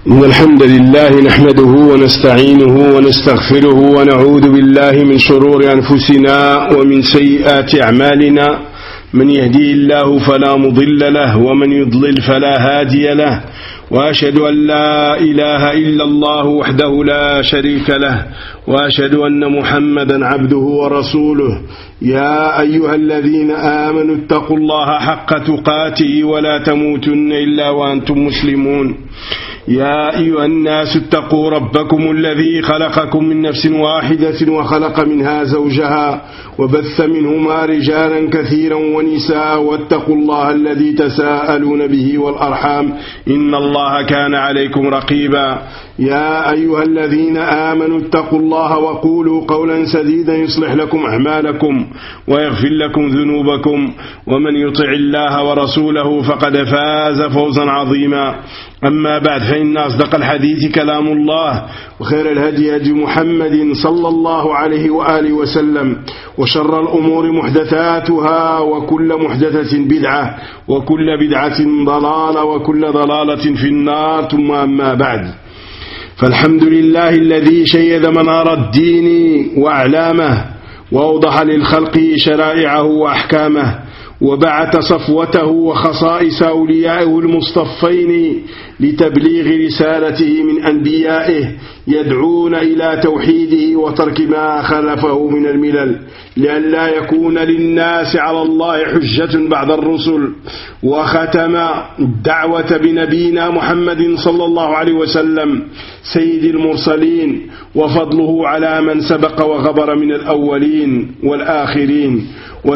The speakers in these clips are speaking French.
إن الحمد لله نحمده ونستعينه ونستغفره ونعوذ بالله من شرور أنفسنا ومن سيئات أعمالنا. من يهدي الله فلا مضل له ومن يضلل فلا هادي له، وأشهد أن لا إله إلا الله وحده لا شريك له، وأشهد أن محمدا عبده ورسوله. يا أيها الذين آمنوا اتقوا الله حق تقاته ولا تموتن إلا وأنتم مسلمون. يا أيها الناس اتقوا ربكم الذي خلقكم من نفس واحدة وخلق منها زوجها وبث منهما رجالا كثيرا ونساء، واتقوا الله الذي تساءلون به والأرحام إن الله كان عليكم رقيبا. يا أيها الذين آمنوا اتقوا الله وقولوا قولا سديدا يصلح لكم أعمالكم ويغفر لكم ذنوبكم، ومن يطع الله ورسوله فقد فاز فوزا عظيما. أما بعد، فإن أصدق الحديث كلام الله، وخير الهدي هدي محمد صلى الله عليه وآله وسلم، وشر الأمور محدثاتها، وكل محدثة بدعة، وكل بدعة ضلالة، وكل ضلالة في النار. ثم أما بعد، فالحمد لله الذي شيد منار الدين وأعلامه، وأوضح للخلق شرائعه وأحكامه، وبعث صفوته وخصائص أوليائه المصطفين لتبليغ رسالته من أنبيائه، يدعون إلى توحيده وترك ما خلفه من الملل، لئلا يكون للناس على الله حجة بعد الرسل. وختم الدعوة بنبينا محمد صلى الله عليه وسلم سيد المرسلين، وفضله على من سبق وغبر من الأولين والآخرين،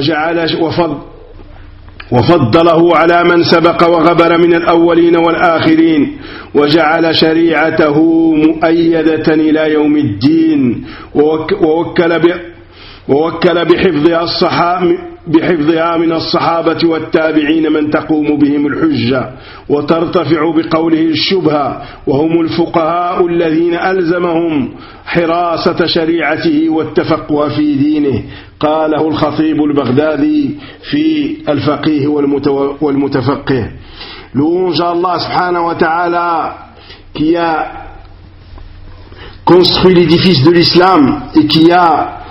وفضله على من سبق وغبر من الأولين والآخرين، وجعل شريعته مؤيدة إلى يوم الدين، ووكل بحفظها من الصحابة والتابعين من تقوم بهم الحجة وترتفع بقوله الشبهة، وهم الفقهاء الذين ألزمهم حراسة شريعته والتفقه في دينه. قاله الخطيب البغدادي في الفقيه والمتفقه. Louange à Allah subhanahu wa ta'ala qui a construit l'édifice de l'islam et qui a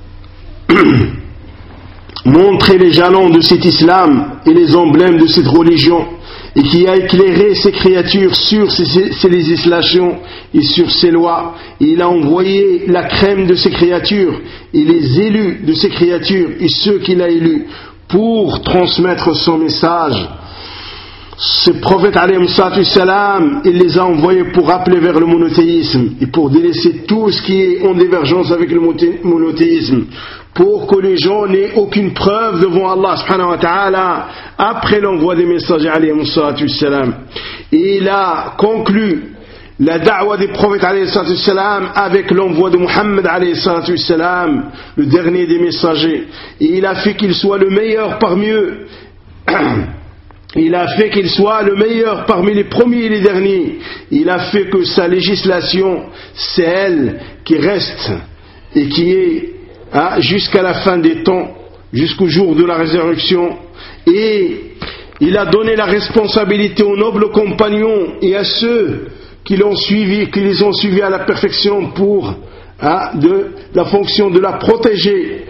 montré les jalons de cet islam et les emblèmes de cette religion, et qui a éclairé ses créatures sur ses législations et sur ses lois. Il a envoyé la crème de ses créatures et les élus de ses créatures et ceux qu'il a élus pour transmettre son message. Ce prophète alayhi salam, il les a envoyés pour appeler vers le monothéisme et pour délaisser tout ce qui est en divergence avec le monothéisme, pour que les gens n'aient aucune preuve devant Allah subhanahu wa ta'ala après l'envoi des messagers alayhi salam. Et il a conclu la da'wa des prophètes alayhi salam avec l'envoi de Muhammad alayhi salam, le dernier des messagers. Et il a fait qu'il soit le meilleur parmi eux. Il a fait qu'il soit le meilleur parmi les premiers et les derniers. Il a fait que sa législation, c'est elle qui reste et qui est jusqu'à la fin des temps, jusqu'au jour de la résurrection. Et il a donné la responsabilité aux nobles compagnons et à ceux qui l'ont suivi, qui les ont suivis à la perfection pour de la fonction de la protéger,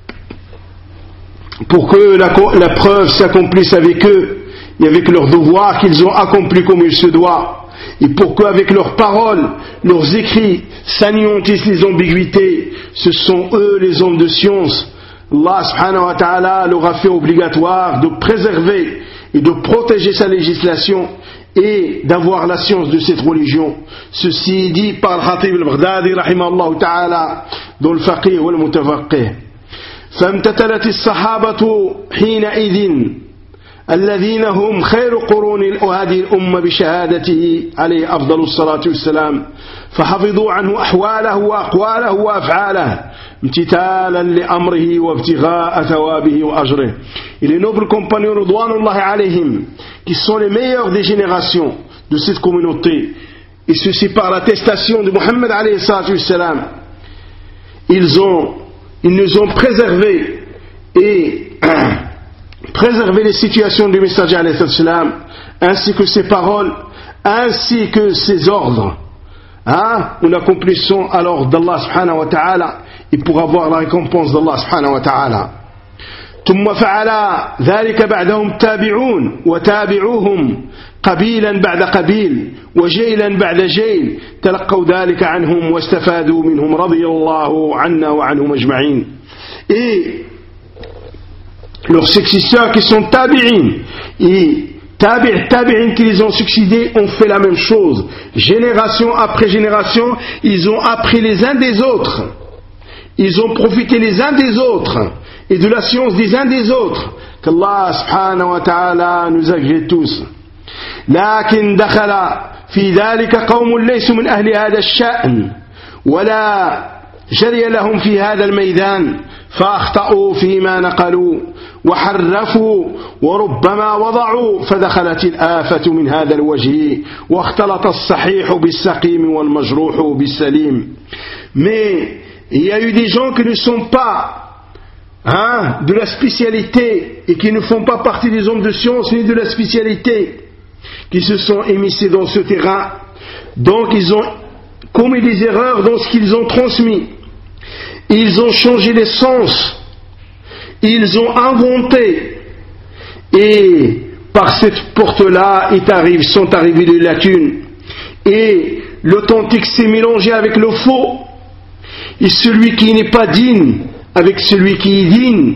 pour que la preuve s'accomplisse avec eux et avec leurs devoirs qu'ils ont accomplis comme il se doit, et pour qu'avec leurs paroles, leurs écrits s'anéantissent les ambiguïtés. Ce sont eux les hommes de science. Allah subhanahu wa ta'ala leur a fait obligatoire de préserver et de protéger sa législation et d'avoir la science de cette religion. Ceci est dit par le Khatib al-Baghdadi rahimahullah ta'ala dans le faqih wal mutafaqih. فامتثلت الصحابة حينئذ الذين هم خير قرون هذه الأمة بشهادته عليه أفضل الصلاة والسلام، فحفظوا عنه أحواله وأقواله وأفعاله امتثالا لأمره وابتغاء ثوابه وأجره. Et les nobles compagnons ridwanullahi alayhim, qui sont les meilleurs des générations de cette communauté, et ceci par l'attestation de Muhammad alayhi salam, ils nous ont préservé et préserver les situations du messager alayhi salam, ainsi que ses paroles, ainsi que ses ordres, en accomplissant alors d'Allah subhanahu wa ta'ala, et pour avoir la récompense d'Allah subhanahu wa ta'ala. ثم فعل ذلك بعدهم تابعون وتابعوهم قبيلا بعد قبيل وجيلا بعد جيل تلقوا ذلك عنهم واستفادوا منهم رضي الله عنا وعنهم أجمعين. Et leurs successeurs qui sont tabi'in et tabi'in qui les ont succédés ont fait la même chose. Génération après génération, ils ont appris les uns des autres. Ils ont profité les uns des autres et de la science des uns des autres. Qu'Allah subhanahu wa ta'ala nous agrée tous. لكن دخل في ذلك قوم ليسوا من أهل هذا الشأن ولا جري لهم في هذا الميدان فأخطأوا فيما نقلوا وحرفوا وربما وضعوا فدخلت الآفة من هذا الوجه واختلط الصحيح بالسقيم والمجروح بالسليم. Mais il y a eu des gens qui ne sont pas de la spécialité et qui ne font pas partie des hommes de science ni de la spécialité, qui se sont émissés dans ce terrain. Donc ils ont commis des erreurs dans ce qu'ils ont transmis. Ils ont changé les sens. Ils ont inventé. Et par cette porte-là sont arrivées des lacunes. Et l'authentique s'est mélangé avec le faux. Et celui qui n'est pas digne avec celui qui est digne.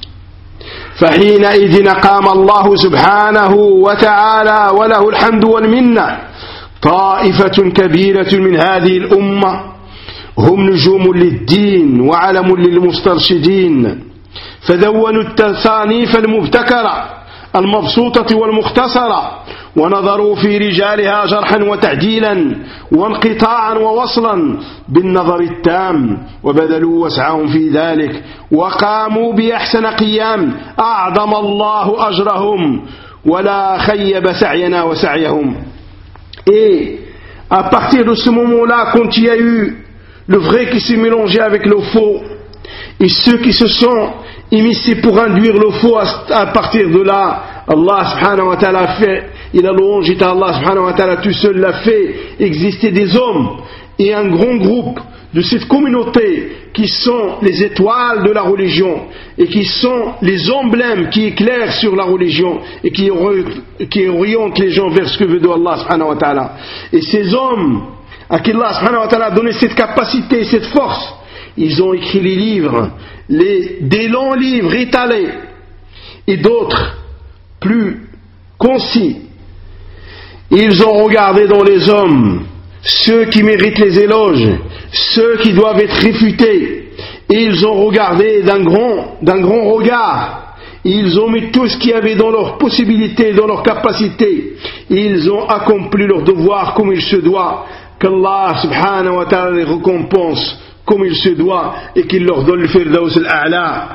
فحينئذ قام الله سبحانه وتعالى وله الحمد والمنة طائفة كبيرة من هذه الأمة هم نجوم للدين وعلم للمسترشدين فدونوا التصانيف المبتكرة المبسوطة والمختصرة ونظروا في رجالها جرحا وتعديلا وانقطاعا ووصلا بالنظر التام وبذلوا وسعهم في ذلك وقاموا بأحسن قيام أعظم الله أجرهم ولا خيب سعينا وسعيهم. Et à partir de ce moment-là, quand il y a eu le vrai qui s'est mélangé avec le faux et ceux qui se sont immiscés pour induire le faux, à partir de là, Allah subhanahu wa ta'ala fait, il a louangé Allah subhanahu wa ta'ala tout seul l'a fait exister des hommes et un grand groupe de cette communauté qui sont les étoiles de la religion et qui sont les emblèmes qui éclairent sur la religion et qui orientent les gens vers ce que veut de Allah subhanahu wa ta'ala. Et ces hommes à qui Allah subhanahu wa ta'ala a donné cette capacité, cette force, ils ont écrit les livres, des longs livres étalés et d'autres plus concis. Ils ont regardé dans les hommes ceux qui méritent les éloges, ceux qui doivent être réfutés. Ils ont regardé d'un grand regard. Ils ont mis tout ce qu'il y avait dans leurs possibilités, dans leurs capacités. Ils ont accompli leur devoir comme il se doit. Qu'Allah subhanahu wa ta'ala les récompense comme il se doit et qu'il leur donne le firdaus al-a'la.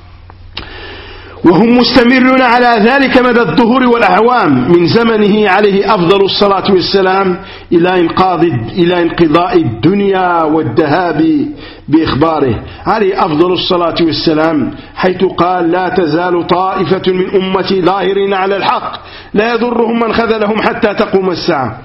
وهم مستمرون على ذلك مدى الظهور والأعوام من زمنه عليه أفضل الصلاة والسلام إلى انقضاء الدنيا والذهاب بإخباره عليه أفضل الصلاة والسلام حيث قال لا تزال طائفة من أمتي ظاهرين على الحق لا يضرهم من خذلهم حتى تقوم الساعة.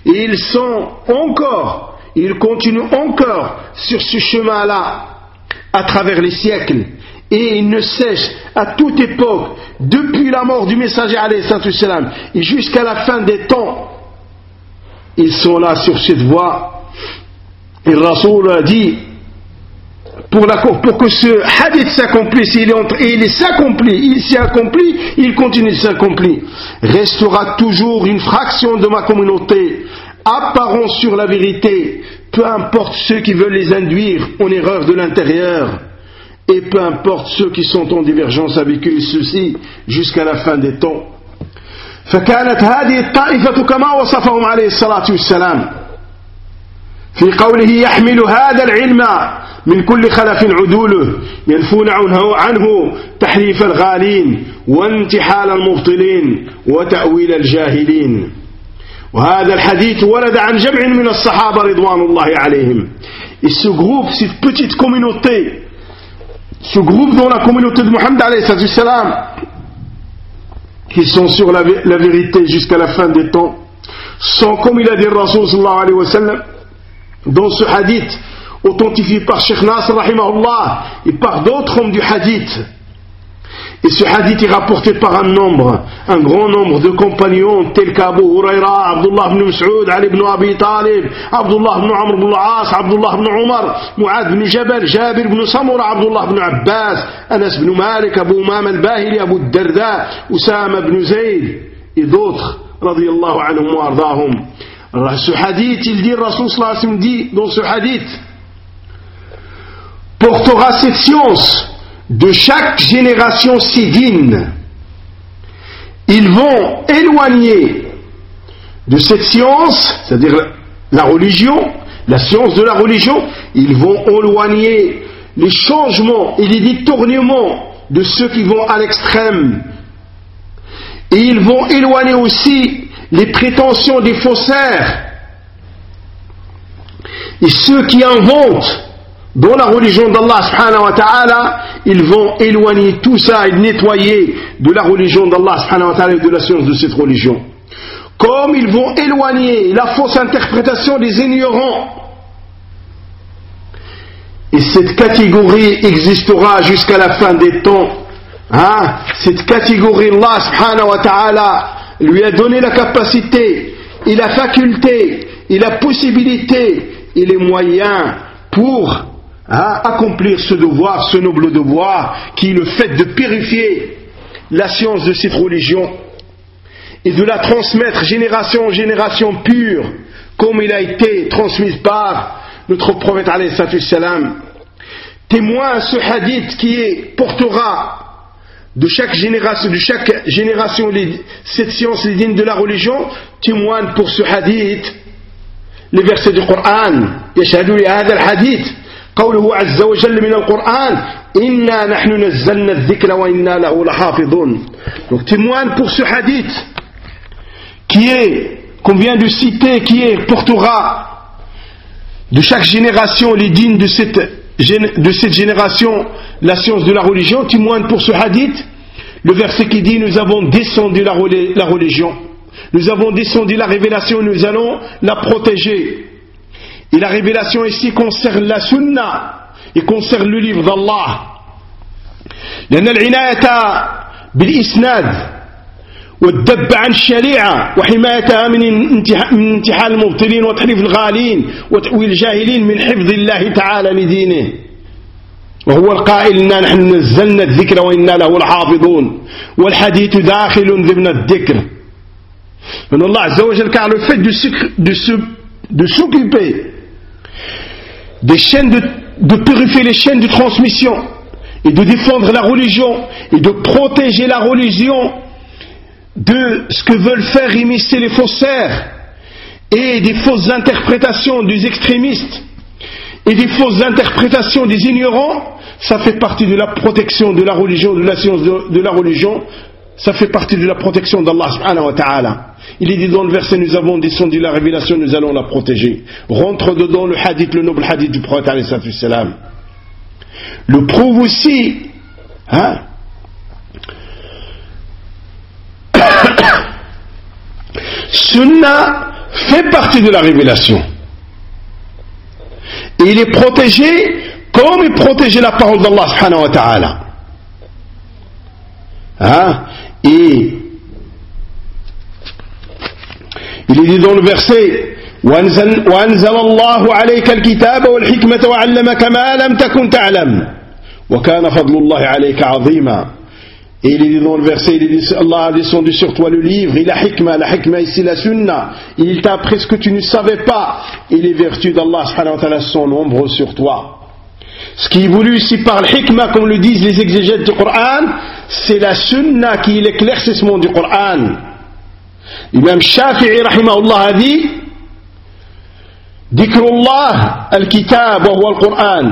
Ils continuent encore sur ce chemin-là à travers les siècles. Et ils ne cessent à toute époque, depuis la mort du messager alayhi salatu wassalam et jusqu'à la fin des temps, ils sont là sur cette voie. Et le Rasoul a dit, pour que ce hadith s'accomplisse, il s'accomplit, il continue de s'accomplir. Restera toujours une fraction de ma communauté, apparent sur la vérité, peu importe ceux qui veulent les induire en erreur de l'intérieur. Et peu importe ceux qui sont en divergence avec eux, ceux-ci, jusqu'à la fin des temps. فكانت هذه الطائفة كما وصفهم عليه الصلاة والسلام في قوله يحمل هذا العلم من كل خلف عدوله ينفون عنه تحريف الغالين وانتحال المبطلين وتأويل الجاهلين. وهذا الحديث ورد عن جمع من الصحابة رضوان الله عليهم. Et ce groupe, cette petite communauté, ce groupe dans la communauté de Muhammad alayhi salam, qui sont sur la vérité jusqu'à la fin des temps, sont, comme il a dit le Rasoul sallallahu alayhi wa sallam, dans ce hadith, authentifié par Cheikh Nasr rahimahullah et par d'autres hommes du hadith. Et ce hadith est rapporté par un grand nombre de compagnons tels qu'Abu Huraira, Abdullah ibn Mas'ud, Ali ibn Abi Talib, Abdullah ibn Amr ibn al-As, Abdullah ibn Umar, Mu'adh ibn Jabal, Jabir ibn Samura, Abdullah ibn Abbas, Anas ibn Malik, Abu Umam al-Bahili, Abu Darda, Usama ibn Zayd et d'autres, radiyallahu anhum wa ardahum. Ce hadith, il dit, Rasul sallallahu alayhi wa sallam dit dans ce hadith, portera cette science de chaque génération sidine. Ils vont éloigner de cette science, c'est-à-dire la religion, la science de la religion, ils vont éloigner les changements et les détournements de ceux qui vont à l'extrême. Et ils vont éloigner aussi les prétentions des faussaires. Et ceux qui inventent dans la religion d'Allah subhanahu wa ta'ala, ils vont éloigner tout ça et nettoyer de la religion d'Allah subhanahu wa ta'ala et de la science de cette religion. Comme ils vont éloigner la fausse interprétation des ignorants. Et cette catégorie existera jusqu'à la fin des temps. Cette catégorie, Allah subhanahu wa ta'ala lui a donné la capacité et la faculté et la possibilité et les moyens pour accomplir ce devoir, ce noble devoir qui est le fait de purifier la science de cette religion et de la transmettre génération en génération pure comme il a été transmise par notre prophète alayhi salatu wassalam. Témoin ce hadith qui portera de chaque génération cette science, les dignes de la religion, témoigne pour ce hadith les versets du Coran. يشهد لهذا الحديث قوله عز وجل من القرآن إنا نحن نزلنا الذكر وإنا له لحافظون. Donc témoigne pour ce hadith qu'on vient de citer, portera de chaque génération les dignes de cette génération la science de la religion. Témoigne pour ce hadith le verset qui dit nous avons descendu la religion, nous avons descendu la révélation, nous allons la protéger. Et la révélation ici concerne la sunna et concerne le livre d'Allah. لأن العناية بالإسناد والدب عن الشريعة وحمايتها من انتحال المبطلين وتحريف الغالين وتأويل الجاهلين من حفظ الله تعالى لدينه. وهو القائل إنا نحن نزلنا الذكر وإنا له لحافظون والحديث داخل ضمن الذكر. من الله عز وجل car le fait de s'occuper des chaînes de purifier les chaînes de transmission et de défendre la religion et de protéger la religion de ce que veulent faire immiscer les faussaires et des fausses interprétations des extrémistes et des fausses interprétations des ignorants, ça fait partie de la protection de la religion, de la science de la religion, ça fait partie de la protection d'Allah subhanahu wa ta'ala. Il est dit dans le verset nous avons descendu la révélation, nous allons la protéger. Rentre dedans le hadith, le noble hadith du prophète alayhi salatu wassalam. Le prouve aussi Sunna fait partie de la révélation et il est protégé comme il protégeait la parole d'Allah subhanahu wa ta'ala. Et il est dit dans le verset وأنزل الله عليك الكتاب والحكمة وعلمك ما لم تكن تعلم وكان فضل الله عليك عظيما. Et il est dit dans le verset, Allah a descendu sur toi le livre et la hikmah ici la sunna, et il t'a appris ce que tu ne savais pas, et les vertus d'Allah subhanahu wa ta'ala sont nombreuses sur toi. Ce qui est voulu ici par le hikmah, comme le disent les exégètes du Coran, c'est la sunna qui est l'éclaircissement du Coran. Imam Shafi'i rahimahullah a dit Dhikrullah al-kitab wa huwa al-Qur'an.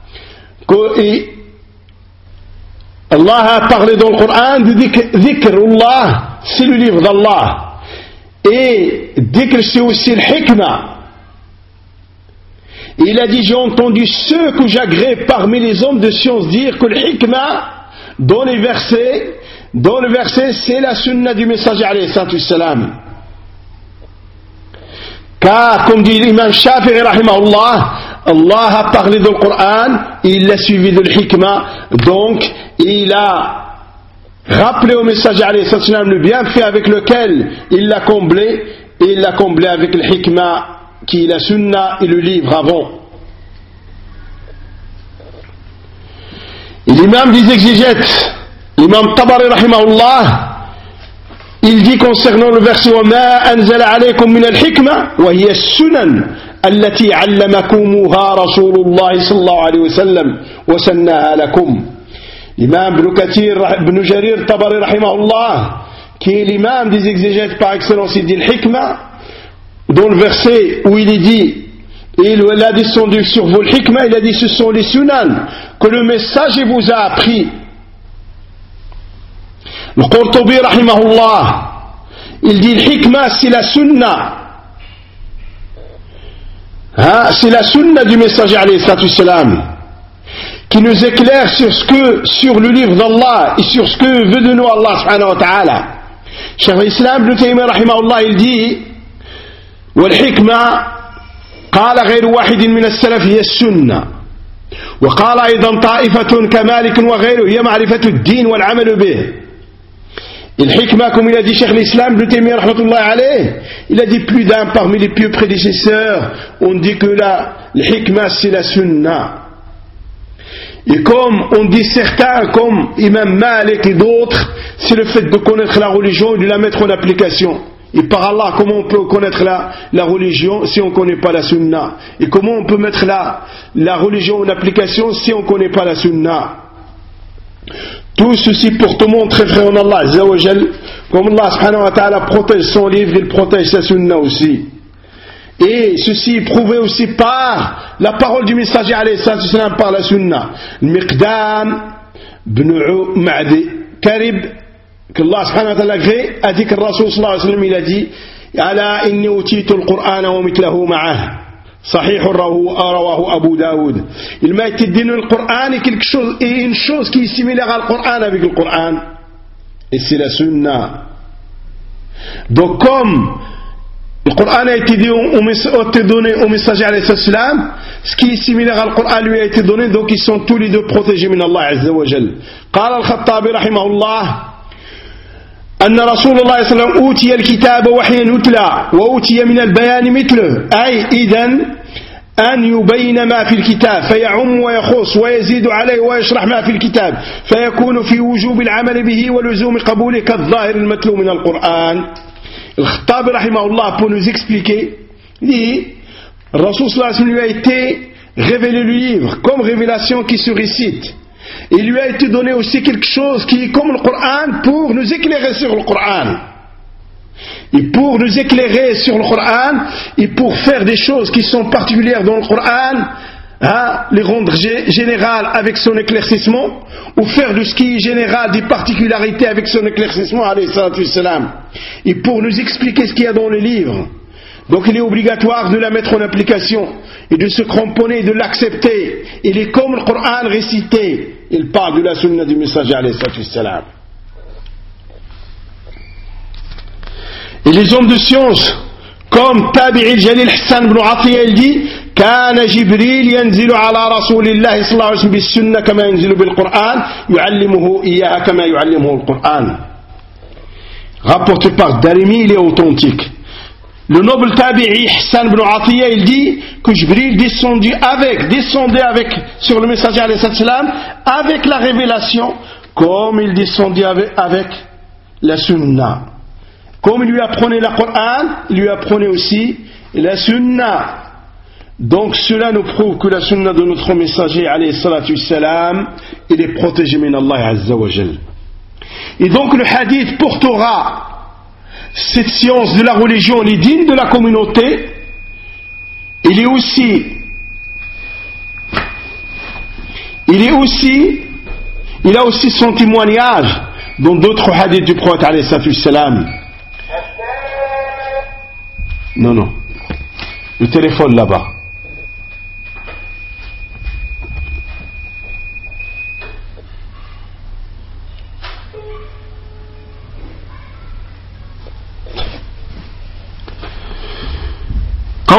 Allah a parlé dans le Coran de Dhikrullah, c'est le livre d'Allah. Et Dhikr, c'est aussi le hikmah. Et il a dit j'ai entendu ceux que j'agrée parmi les hommes de science dire que le hikmah, dans le verset, c'est la sunna du messager alayhi salatu wassalam. Car, comme dit l'imam Shafi'i rahimahullah, Allah a parlé dans le Coran, il l'a suivi de l'hikmah, donc il a rappelé au messager alayhi salam le bienfait avec lequel il l'a comblé, et il l'a comblé avec le hikmah qui est la sunna et le livre avant. Et l'imam des exégètes, l'imam Tabari rahimahullah, il dit concernant le verset وَمَا أَنزَلَ عَلَيْكُم مِّنَ الْحِكْمَةِ وَهِيَ السُّنَنُ التي علمكموها رسول الله صلى الله عليه وسلم وسناها لكم. L'imam Ibn Jarir Tabari rahimahullah, qui est l'imam des exégètes par excellence, il dit le hikmah, dans le verset où il est dit, il a descendu sur vous le hikmah, il a dit ce sont les sunan que le messager vous a appris. Le Qurtubi rahimahullah, il dit le hikmah c'est la sunna. C'est la sunna du messager alayhi salam qui nous éclaire sur le livre d'Allah et sur ce que veut de nous Allah subhanahu wa ta'ala. Cheikh l'Islam Ibn Taymiyyah rahimahullah il dit والحكمة قال غير واحد من السلف هي السنة وقال أيضا طائفة كمالك وغيره هي معرفة الدين والعمل به. الحكمة comme il a dit Cheikh l'Islam Ibn Taymiyyah rahmatullah alayh, il a dit plus d'un parmi les pieux prédécesseurs on dit que la hikmah c'est la sunna. Et comme on dit certains comme Imam Malik et d'autres, c'est le fait de connaître la religion et de la mettre en application. Et par Allah, comment on peut connaître la religion si on ne connaît pas la sunna? Et comment on peut mettre la religion en application si on ne connaît pas la sunna? Tout ceci pour te montrer, frère en Allah Azza wa Jal, comme Allah subhanahu wa ta'ala protège son livre, il protège sa sunna aussi. Et ceci est prouvé aussi par la parole du messager alayhi salam, par la sunna. Al-Miqdam ibn Ma'di Karib, que Allah subhanahu wa ta'ala a dit que le Rasul sallallahu alayhi wa sallam il a dit ala inni utitu al-Qur'ana wa mithlahu ma'ah sahih rawahu Abu Daoud. Il m'a été donné le Coran et une chose qui est similaire à le Coran avec le Coran, et c'est la sunna. Donc comme le Coran a été donné au messager alayhi salam, ce qui est similaire à le Coran lui a été donné, donc ils sont tous les deux protégés min Allah Azza wa Jal. قال الخطابي رحمه الله أن رسول الله صلى الله عليه وسلم أوتي الكتاب وحيا يتلى وأوتي من البيان مثله، أي إذن أن يبين ما في الكتاب فيعم ويخص ويزيد عليه ويشرح ما في الكتاب فيكون في وجوب العمل به ولزوم قبوله كالظاهر المتلو من القرآن. الخطابي رحمه الله pour nous expliquer dit le Rasul sallallahu alayhi wa sallam lui a été révélé le livre comme révélation qui se récite. Il lui a été donné aussi quelque chose qui est comme le Coran pour nous éclairer sur le Coran. Et pour nous éclairer sur le Coran et pour faire des choses qui sont particulières dans le Coran, les rendre générales avec son éclaircissement, ou faire de ce qui est général des particularités avec son éclaircissement, alayhi salatu wassalam. Et pour nous expliquer ce qu'il y a dans le livre. Donc il est obligatoire de la mettre en application et de se cramponner, de l'accepter. Il est comme le Coran récité. Il parle de la sunna du messager alayhi salatu wassalam. Et les hommes de science, comme Tabi'i Jalil Hassan ibn Atiyya, il dit كان جبريل ينزل على رسول الله صلى الله عليه وسلم بالسنة كما ينزل بالقرآن يعلمه إياها كما يعلمه القرآن. Rapporté par Darimi, il est authentique. Le noble Tabi'i Hassan ibn Atiyya, il dit que Jibril descendait avec sur le messager alayhi salam avec la révélation comme il descendait avec la sunna. Comme il lui apprenait le Coran, il lui apprenait aussi la sunna. Donc cela nous prouve que la sunna de notre messager alayhi salatu wassalam, il est protégé min Allah Azza wa Jal. Et donc le hadith portera cette science de la religion, les dignes de la communauté. Il a aussi son témoignage dans d'autres hadiths du prophète alayhi salatu wassalam. Non, le téléphone là-bas.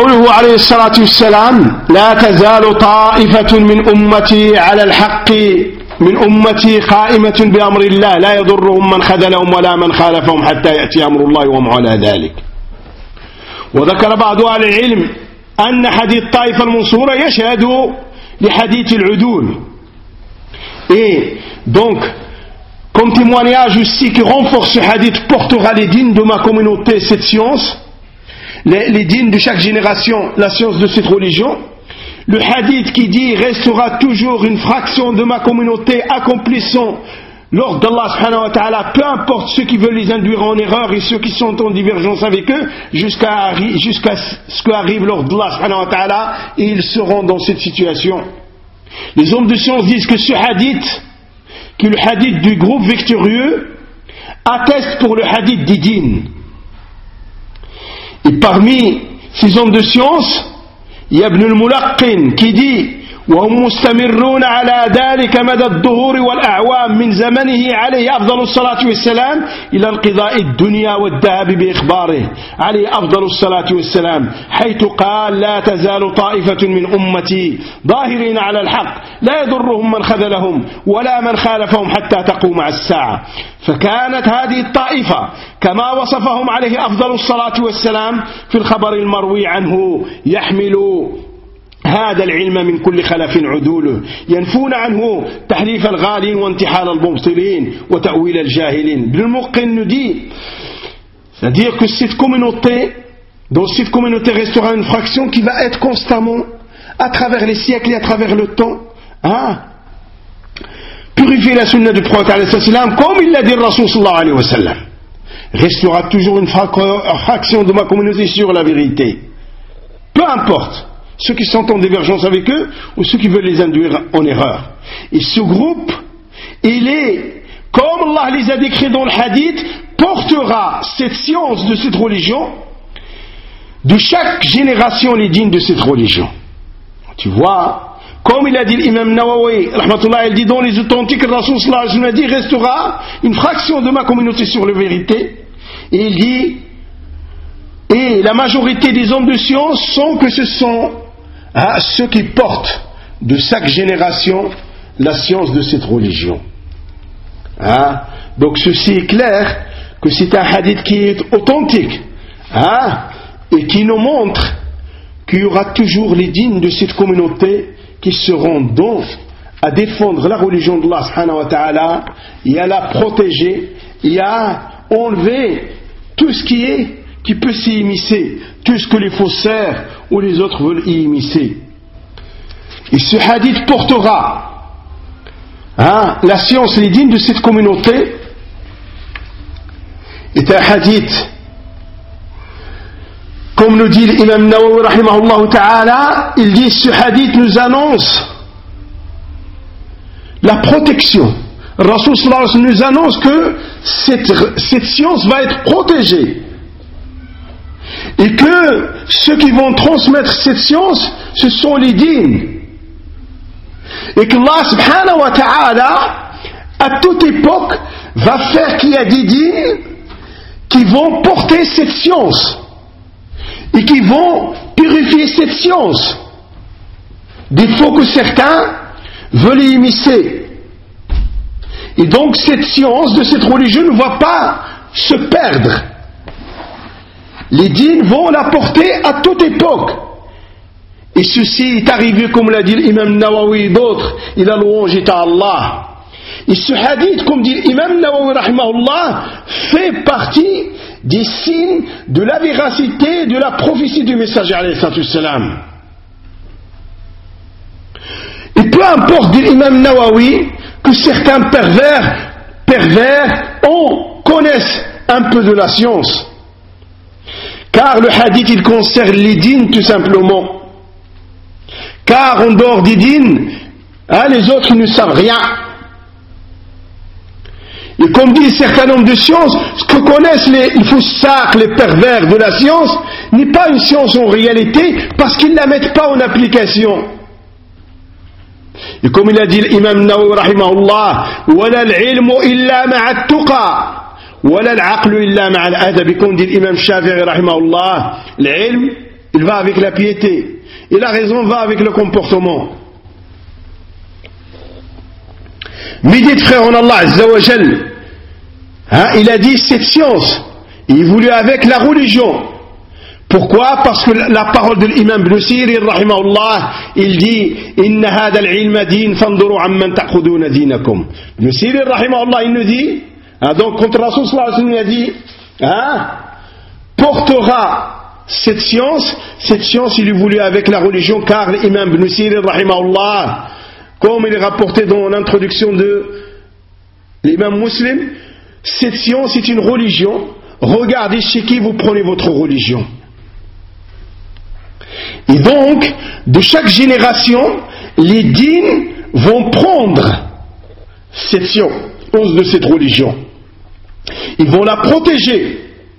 قوله عليه الصلاة والسلام لا تزال طائفة من أمتي على الحق من أمتي قائمة بأمر الله لا يضرهم من خذلهم ولا من خالفهم حتى يأتي أمر الله وهم على ذلك. وذكر بعض أهل العلم أن حديث طائفة المنصورة يشهد لحديث العدول. Et donc, comme témoignage aussi qui renforce ce hadith, portera les dînes de ma communauté cette science, les dînes de chaque génération, la science de cette religion. Le hadith qui dit restera toujours une fraction de ma communauté accomplissant l'ordre d'Allah subhanahu wa ta'ala, peu importe ceux qui veulent les induire en erreur et ceux qui sont en divergence avec eux, jusqu'à ce qu'arrive l'ordre d'Allah subhanahu wa ta'ala, et ils seront dans cette situation. Les hommes de science disent que ce hadith, qui est le hadith du groupe victorieux, atteste pour le hadith des dînes. Et parmi ces hommes de science, il y a Ibn al-Mulaqqin qui dit وهم مستمرون على ذلك مدى الدهور والأعوام من زمنه عليه أفضل الصلاة والسلام إلى انقضاء الدنيا والذهب بإخباره عليه أفضل الصلاة والسلام حيث قال لا تزال طائفة من أمتي ظاهرين على الحق لا يضرهم من خذلهم ولا من خالفهم حتى تقوم الساعة. فكانت هذه الطائفة كما وصفهم عليه أفضل الصلاة والسلام في الخبر المروي عنه يحمل هذا العلم من كل خلف عدوله ينفون عنه تحريف الغالين وانتحال المبطلين وتأويل الجاهلين. Ibn al-Muqin nous dit, c'est-à-dire que cette communauté, dans cette communauté restera une fraction qui va être constamment, à travers les siècles et à travers le temps, purifier la sunna du prophète alayhi salam, comme il l'a dit le Rasul sallallahu alayhi wa sallam. Restera toujours une fraction de ma communauté sur la vérité. Peu importe ceux qui sont en divergence avec eux ou ceux qui veulent les induire en erreur. Et ce groupe, il est, comme Allah les a décrits dans le hadith, portera cette science de cette religion, de chaque génération les dignes de cette religion. Tu vois, comme il a dit l'imam Nawawi, rahmatullah, il dit dans les authentiques, le Rasul sallallahu alayhi wa sallam a dit, restera une fraction de ma communauté sur la vérité. Et il dit, et la majorité des hommes de science sont que ce sont ceux qui portent de chaque génération la science de cette religion. Donc ceci est clair que c'est un hadith qui est authentique et qui nous montre qu'il y aura toujours les dignes de cette communauté qui seront donc à défendre la religion d'Allah subhanahu wa ta'ala et à la protéger et à enlever tout ce qui peut s'y immiscer, tout ce que les faussaires ou les autres veulent y immiscer. Et ce hadith portera la science et les dignes de cette communauté. Est un hadith, comme nous dit l'imam Nawawi rahimahullah ta'ala, il dit ce hadith nous annonce la protection. Rasul sallallahu alayhi wa sallam nous annonce que cette science va être protégée. Et que ceux qui vont transmettre cette science, ce sont les dignes. Et que Allah subhanahu wa ta'ala, à toute époque, va faire qu'il y a des dignes qui vont porter cette science. Et qui vont purifier cette science. Des faux que certains veulent y immiscer. Et donc cette science de cette religion ne va pas se perdre. Les dînes vont la porter à toute époque. Et ceci est arrivé, comme l'a dit l'imam Nawawi et d'autres, il a louangé à Allah. Et ce hadith, comme dit l'imam Nawawi rahimahullah, fait partie des signes de la véracité de la prophétie du messager alayhi salam. Et peu importe, dit l'imam Nawawi, que certains pervers connaissent un peu de la science. Car le hadith, il concerne les dînes tout simplement. Car en dehors des dînes, les autres ils ne savent rien. Et comme disent certains hommes de science, ce que connaissent les foussards, les pervers de la science, n'est pas une science en réalité, parce qu'ils ne la mettent pas en application. Et comme il a dit l'imam Nawawi rahimahullah, وَلَا الْعِلْمُ إِلَّا مَعَ التُّقَى وَلَا الْعَقْلُ إِلَّا مَعَ الْأَدَبِ. Comme dit l'imam Shafi'i rahimahullah, l'ilm il va avec la piété. Et la raison va avec le comportement. Mais dites frère en Allah Azza wa Jal, il a dit cette science, il voulut avec la religion. Pourquoi? Parce que la parole de l'imam Ibn Sirin rahimahullah, il dit inna hada al-ilma din fanduru amman ta'khuduna dinakum. Ibn Sirin rahimahullah, il nous dit, donc contre Rasul sallallahu alayhi wa sallam, il a dit, portera cette science, il est voulu avec la religion, car l'imam Ibn Sirin rahimahullah, comme il est rapporté dans l'introduction de l'imam Muslim, cette science est une religion. Regardez chez qui vous prenez votre religion. Et donc, de chaque génération, les dînes vont prendre cette science de cette religion. Ils vont la protéger.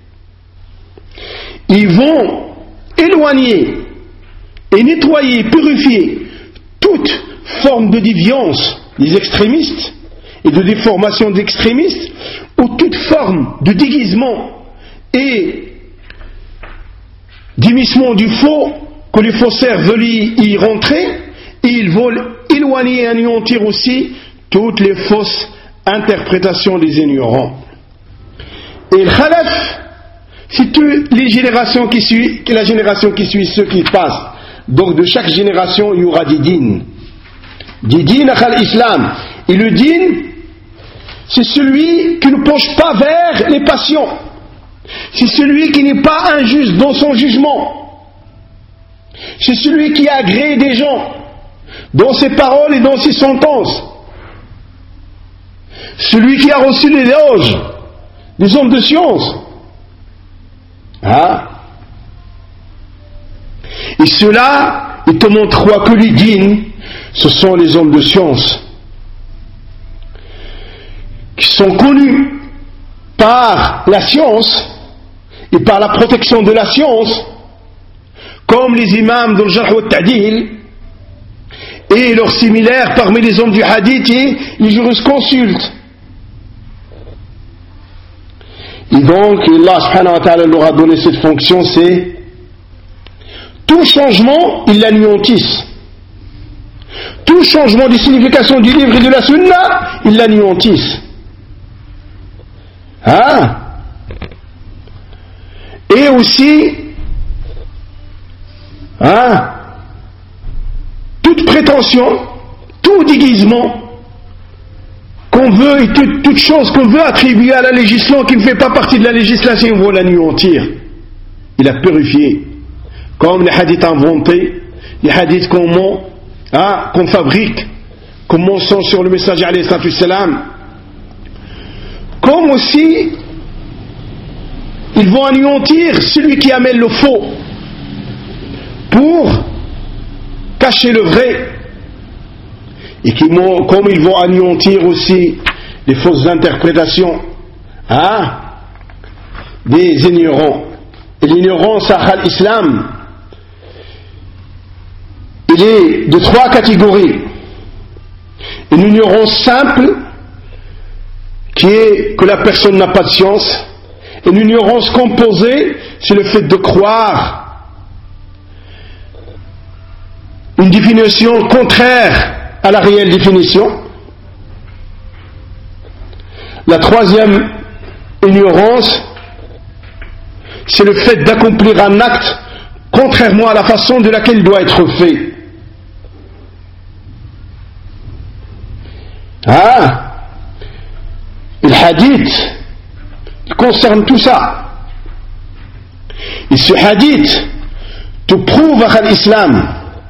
Ils vont éloigner et nettoyer, purifier toute forme de déviance des extrémistes et de déformation d'extrémistes, ou toute forme de déguisement et d'immiscement du faux, que les faussaires veulent y rentrer, et ils veulent éloigner et anéantir aussi toutes les fausses interprétations des ignorants. Et le khalaf, c'est les générations qui suivent, la génération qui suit ceux qui passent. Donc de chaque génération, il y aura des dînes. Des dînes à l'islam. Et le dîne, c'est celui qui ne penche pas vers les passions. C'est celui qui n'est pas injuste dans son jugement. C'est celui qui agrée des gens dans ses paroles et dans ses sentences. Celui qui a reçu l'éloge des hommes de science. Et ceux-là, ils te montrent quoi? Que les dînes, ce sont les hommes de science qui sont connus par la science et par la protection de la science, comme les imams de Jarh wa Ta'dil et leurs similaires parmi les hommes du hadith et les jurisconsultes. Et donc Allah subhanahu wa ta'ala leur a donné cette fonction, c'est tout changement, ils l'anéantissent. Tout changement des significations du livre et de la sunna, ils l'anéantissent. Et aussi toute prétention, tout déguisement qu'on veut et toute chose qu'on veut attribuer à la législation qui ne fait pas partie de la législation, il va l'anéantir. Il a purifié. Comme les hadiths inventés, les hadiths qu'on fabrique, comme mensonge sur le messager alayhi salatu wassalam. Comme aussi, ils vont anéantir celui qui amène le faux pour cacher le vrai. Et comme ils vont anéantir aussi les fausses interprétations des ignorants. Et l'ignorance à l'islam, il est de trois catégories. Une ignorance simple, qui est que la personne n'a pas de science. Une ignorance composée, c'est le fait de croire une définition contraire à la réelle définition. La troisième ignorance, c'est le fait d'accomplir un acte contrairement à la façon de laquelle il doit être fait. Le hadith concerne tout ça. Et ce hadith te prouve à l'islam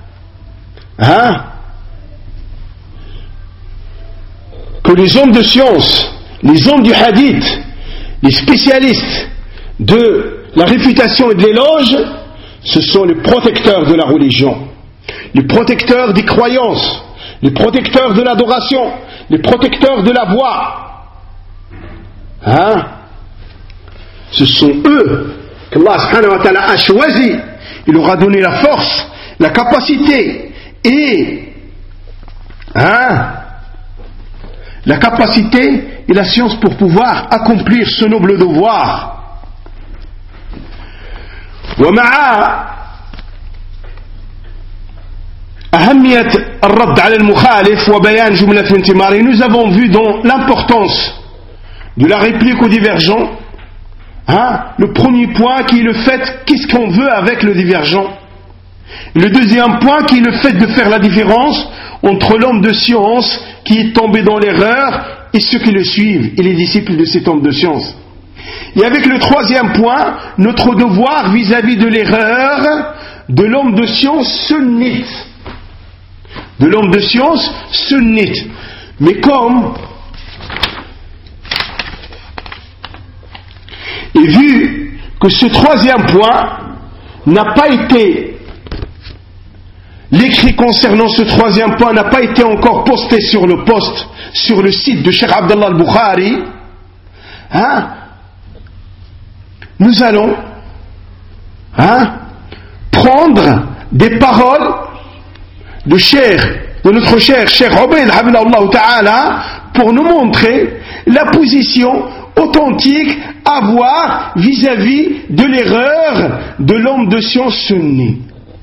que les hommes de science, les hommes du hadith, les spécialistes de la réfutation et de l'éloge, ce sont les protecteurs de la religion, les protecteurs des croyances, les protecteurs de l'adoration, les protecteurs de la voix. Ce sont eux qu'Allah subhanahu wa ta'ala a choisi. Il leur a donné la force, la capacité et la capacité et la science pour pouvoir accomplir ce noble devoir. ومع أهمية الرد على المخالف وبيان جملة من ثماره. Nous avons vu dans l'importance de la réplique aux divergents, le premier point qui est le fait qu'est-ce qu'on veut avec le divergent. Le deuxième point qui est le fait de faire la différence entre l'homme de science qui est tombé dans l'erreur et ceux qui le suivent et les disciples de cet homme de science. Et avec le troisième point, notre devoir vis-à-vis de l'erreur de l'homme de science sunnite. De l'homme de science sunnite. Mais comme, et vu que ce troisième point n'a pas été, l'écrit concernant ce troisième point n'a pas été encore posté sur le site de Cheikh Abdallah al-Bukhari, nous allons prendre des paroles de notre cher Cheikh Ubayd Hafidhahullah Ta'ala pour nous montrer la position authentique à avoir vis-à-vis de l'erreur de l'homme de science sunni.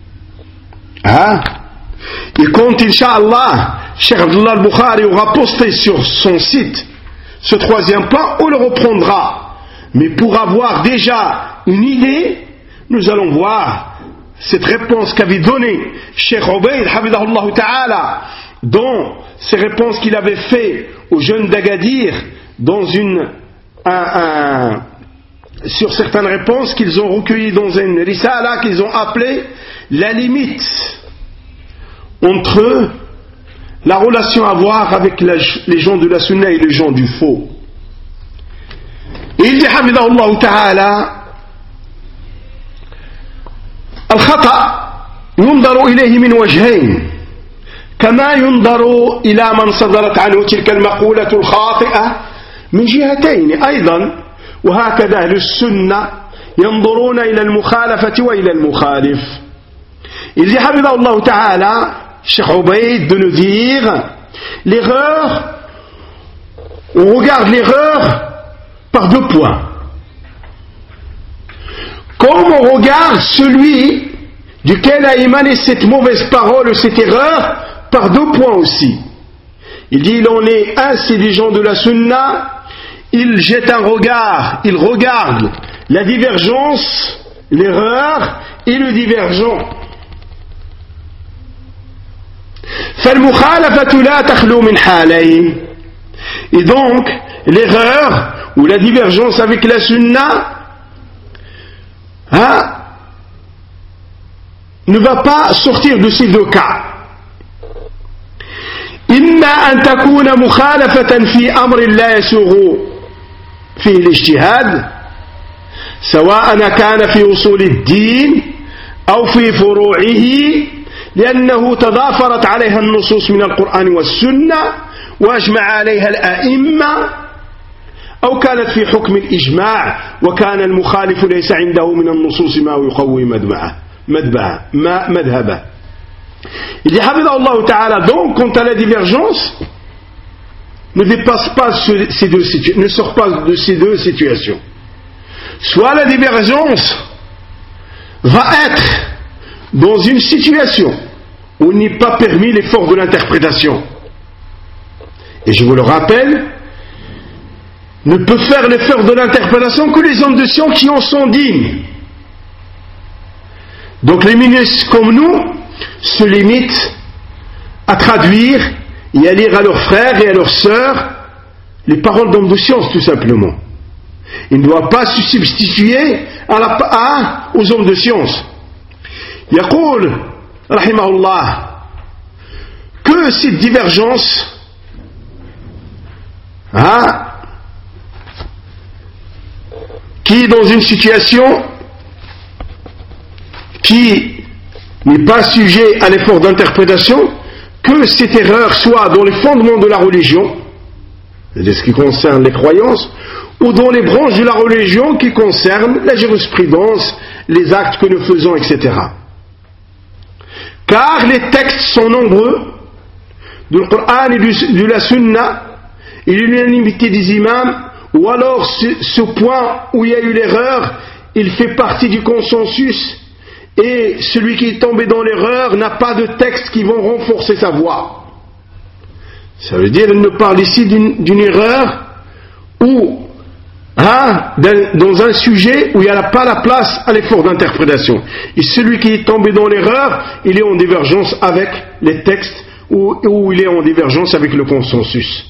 Et quand Inch'Allah Cheikh Abdallah al-Bukhari aura posté sur son site ce troisième point, on le reprendra. Mais pour avoir déjà une idée, nous allons voir cette réponse qu'avait donnée Cheikh Ubayd Hafidhahullah Ta'ala dans ces réponses qu'il avait fait aux jeunes d'Agadir dans sur certaines réponses qu'ils ont recueillies dans une risala qu'ils ont appelée la limite entre la relation à avoir avec les gens de la sunna et les gens du faux. Et il dit Hafidhahullah Ta'ala الخطأ ينظر إليه من وجهين كما ينظر إلى من صدرت عنه تلك المقولة الخاطئة من جهتين أيضا وهكذا أهل السنة ينظرون إلى المخالفة وإلى المخالف. Il dit Hafidhahullah Ta'ala, Cheikh Ubayd, de nous dire l'erreur, on regarde l'erreur par deux points. Comme on regarde celui duquel a émané cette mauvaise parole, cette erreur, par deux points aussi. Il dit, il en est ainsi des gens de la sunna, il jette un regard, il regarde la divergence, l'erreur et le divergent. فالمخالفة لا تخلو من حالين. Et donc, l'erreur ou la divergence avec la sunna ne va pas sortir de ces deux cas. إما أن تكون مخالفة في أمر لا يسوغ فيه الاجتهاد سواء كان في أصول الدين أو في فروعه لأنه تضافرت عليها النصوص من القرآن والسنة وأجمع عليها الأئمة أو كانت في حكم الإجماع وكان المخالف ليس عنده من النصوص ما يقوي مذهبه. Il dit Hafidhahullah Ta'ala, donc quant à la divergence ne sort pas de ces deux situations. Soit la divergence va être dans une situation où il n'est pas permis l'effort de l'interprétation. Et je vous le rappelle, ne peut faire l'effort de l'interprétation que les hommes de science qui en sont dignes. Donc les ministres comme nous se limitent à traduire et à lire à leurs frères et à leurs sœurs les paroles d'hommes de science tout simplement. Il ne doit pas se substituer aux hommes de science. يقول رحمه الله que cette divergence qui est dans une situation qui n'est pas sujet à l'effort d'interprétation, que cette erreur soit dans les fondements de la religion, c'est-à-dire ce qui concerne les croyances, ou dans les branches de la religion qui concernent la jurisprudence, les actes que nous faisons, etc. Car les textes sont nombreux, du Coran et de la Sunna, et l'unanimité des imams, ou alors ce point où il y a eu l'erreur, il fait partie du consensus, et celui qui est tombé dans l'erreur n'a pas de textes qui vont renforcer sa voix. Ça veut dire qu'il nous parle ici d'une erreur où, dans un sujet où il n'y a pas la place à l'effort d'interprétation. Et celui qui est tombé dans l'erreur, il est en divergence avec les textes ou il est en divergence avec le consensus.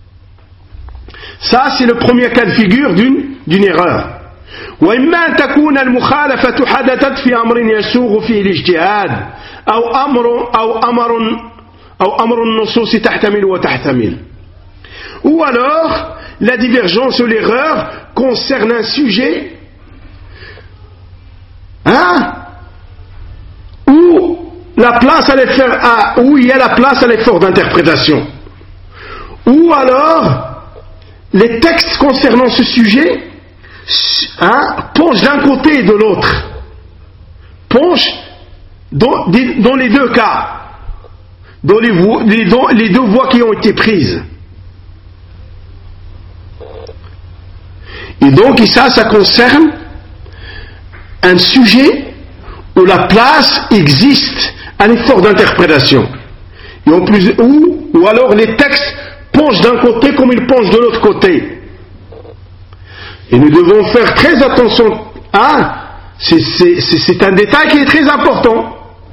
Ça, c'est le premier cas de figure d'une erreur. وإما أن تكون المخالفة حدثت في أمر يسوغ فيه الاجتهاد أو أمر النصوص تحتمل وتحتمل. Ou alors, la divergence ou l'erreur concerne un sujet où il y a la place à l'effort d'interprétation. Ou alors, les textes concernant ce sujet penchent d'un côté et de l'autre. Penchent dans les deux cas, dans les deux voies qui ont été prises. Et donc, ça concerne un sujet où la place existe à l'effort d'interprétation. Et en plus, ou alors les textes penchent d'un côté comme ils penchent de l'autre côté. Et nous devons faire très attention. C'est un détail qui est très important.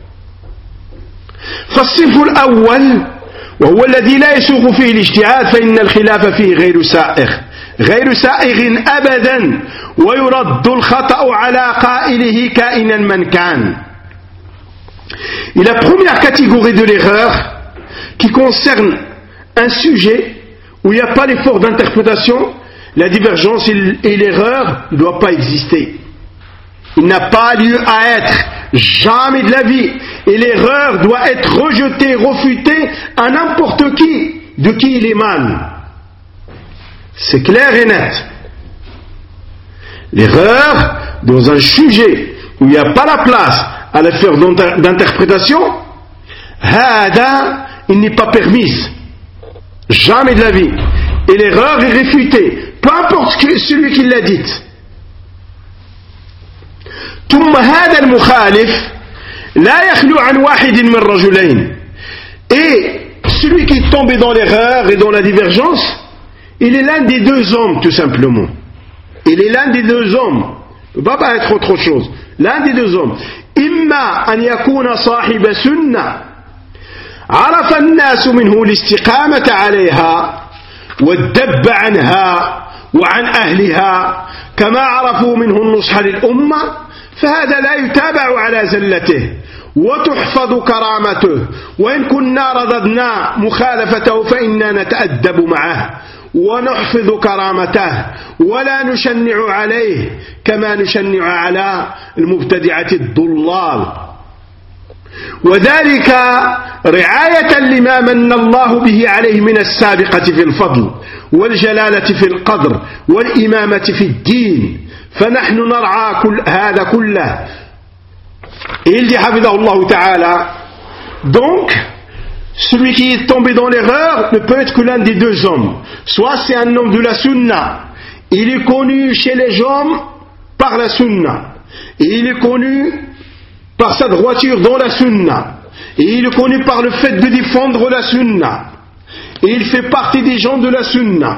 فالصنف الأول وهو الذي لا يسوغ فيه الاجتهاد فإن الخلاف فيه غير سائغ أبدا ويرد الخطأ على قائله كائنا من كان. Et la première catégorie de l'erreur qui concerne un sujet où il n'y a pas l'effort d'interprétation, la divergence et l'erreur ne doivent pas exister. Il n'a pas lieu à être, jamais de la vie. Et l'erreur doit être rejetée, refutée à n'importe qui, de qui il émane. C'est clair et net. L'erreur, dans un sujet où il n'y a pas la place à l'effort d'interprétation, il n'est pas permise. Jamais de la vie. Et l'erreur est réfutée, peu importe celui qui l'a dite. ثم هذا المخالف لا يخلو عن واحد من رجلين. Et celui qui est tombé dans l'erreur et dans la divergence, il est l'un des deux hommes tout simplement. Il est l'un des deux hommes. Il ne va pas être autre chose. L'un des deux hommes. إما أن يكون صاحب سنة عرف الناس منه الاستقامة عليها والدب عنها وعن أهلها كما عرفوا منه النصح للأمة فهذا لا يتابع على زلته وتحفظ كرامته وإن كنا رددنا مخالفته فإننا نتأدب معه ونحفظ كرامته ولا نشنع عليه كما نشنع على المبتدعة الضلال وذلك رعاية لما من الله به عليه من السابقة في الفضل والجلالة في القدر والإمامة في الدين فنحن نرعى هذا كله. Et il dit حفظه ta'ala, donc celui qui est tombé dans l'erreur ne peut être que l'un des deux hommes. Soit c'est un homme de la sunna, il est connu chez les hommes par la sunna, et il est connu par sa droiture dans la sunna, et il est connu par le fait de défendre la sunna, et il fait partie des gens de la sunna,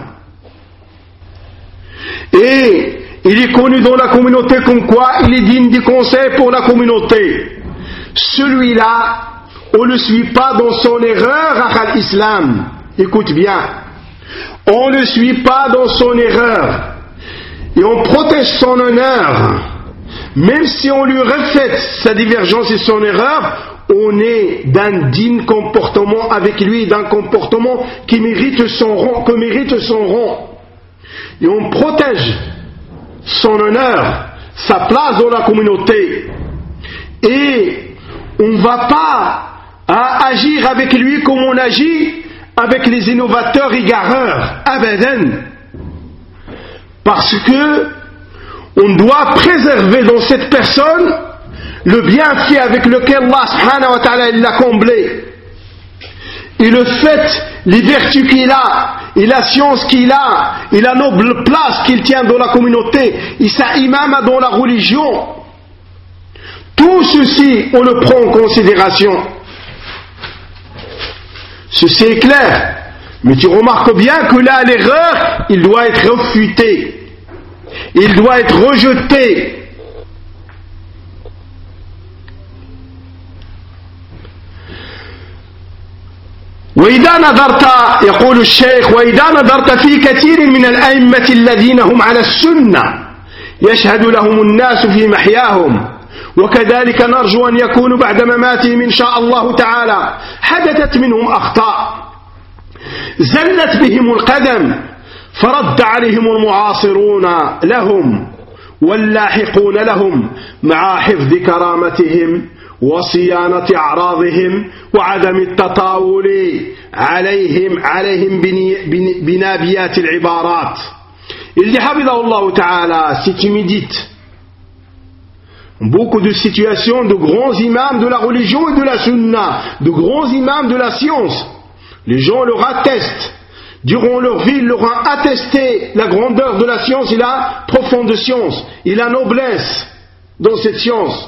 et il est connu dans la communauté comme quoi il est digne des conseils pour la communauté. Celui-là, on ne le suit pas dans son erreur à l'islam. Écoute bien, on ne le suit pas dans son erreur, et on protège son honneur. Même si on lui reflète sa divergence et son erreur, on est d'un digne comportement avec lui, d'un comportement qui mérite son rang, et on protège son honneur, sa place dans la communauté, et on ne va pas agir avec lui comme on agit avec les innovateurs égareurs, abadan, parce que on doit préserver dans cette personne le bienfait avec lequel Allah subhanahu wa ta'ala l'a comblé, et le fait, les vertus qu'il a, et la science qu'il a, et la noble place qu'il tient dans la communauté, et sa imama dans la religion. Tout ceci, on le prend en considération. Ceci est clair. Mais tu remarques bien que là, l'erreur, il doit être réfuté. Il doit être rejeté. وإذا نظرت يقول الشيخ وإذا نظرت في كثير من الأئمة الذين هم على السنة يشهد لهم الناس في محياهم وكذلك نرجو أن يكونوا بعد مماتهم إن شاء الله تعالى حدثت منهم أخطاء زلت بهم القدم فرد عليهم المعاصرون لهم واللاحقون لهم مع حفظ كرامتهم وصيانة أعراضهم وعدم التطاول عليهم بنابيات العبارات. Il dit Hafidahullah Ta'ala, si tu médites beaucoup de situations de grands imams de la religion et de la sunna, de grands imams de la science, les gens leur attestent, durant leur vie, ils leur ont attesté la grandeur de la science et la profonde science et la noblesse dans cette science.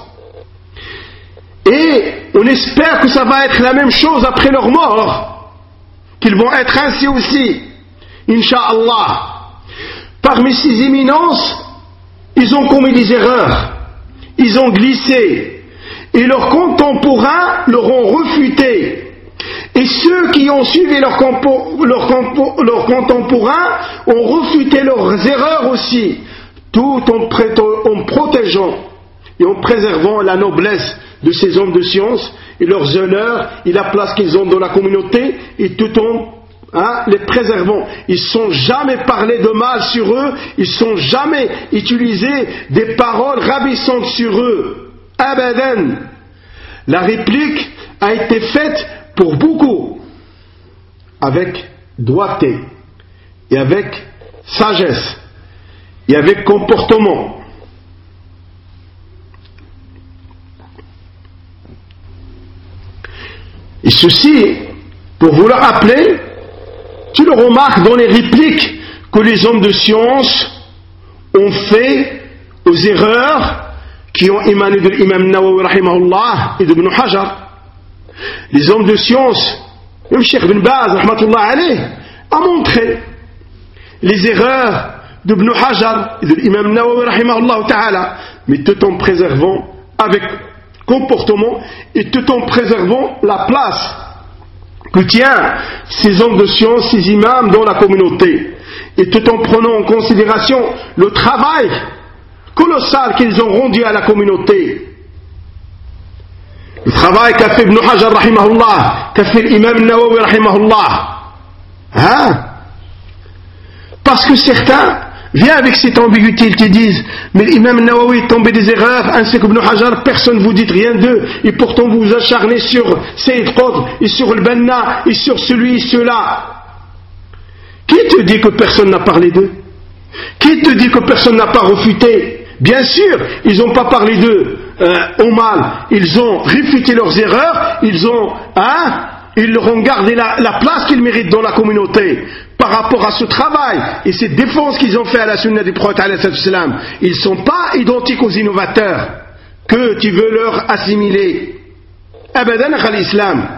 Et on espère que ça va être la même chose après leur mort, qu'ils vont être ainsi aussi, Inch'Allah. Parmi ces éminences, ils ont commis des erreurs, ils ont glissé, et leurs contemporains leur ont refuté. Et ceux qui ont suivi leurs contemporains ont refuté leurs erreurs aussi, tout en protégeant et en préservant la noblesse de ces hommes de science et leurs honneurs et la place qu'ils ont dans la communauté, et tout en les préservant. Ils ne sont jamais parlé de mal sur eux, ils ne sont jamais utilisé des paroles ravissantes sur eux. Abadan. La réplique a été faite pour beaucoup avec doigté et avec sagesse et avec comportement. Et ceci, pour vous le rappeler, tu le remarques dans les répliques que les hommes de science ont fait aux erreurs qui ont émané de l'imam Nawawi rahimahullah et d'Ibn Hajar. Les hommes de science, même Cheikh Ibn Baz rahmatullah alayh, a montré les erreurs d'Ibn Hajar et de l'imam Nawawi rahimahullah ta'ala, mais tout en préservant avec comportement et tout en préservant la place que tient ces hommes de science, ces imams dans la communauté, et tout en prenant en considération le travail colossal qu'ils ont rendu à la communauté. Le travail qu'a fait Ibn Hajar rahimahullah, qu'a fait l'imam Nawawi rahimahullah. Parce que certains viennent avec cette ambiguïté, ils te disent mais l'imam Nawawi est tombé des erreurs ainsi qu'Ibn Hajar, personne ne vous dit rien d'eux, et pourtant vous vous acharnez sur Sayyid Qutb et sur le Banna et sur celui et cela. Qui te dit que personne n'a parlé d'eux? Qui te dit que personne n'a pas refuté? Bien sûr, ils n'ont pas parlé d'eux au mal, ils ont réfuté leurs erreurs, ils leur ont gardé la place qu'ils méritent dans la communauté. Par rapport à ce travail et cette défense qu'ils ont fait à la sunna du prophète alayhi salam, ils ne sont pas identiques aux innovateurs que tu veux leur assimiler. Abadan à l'islam.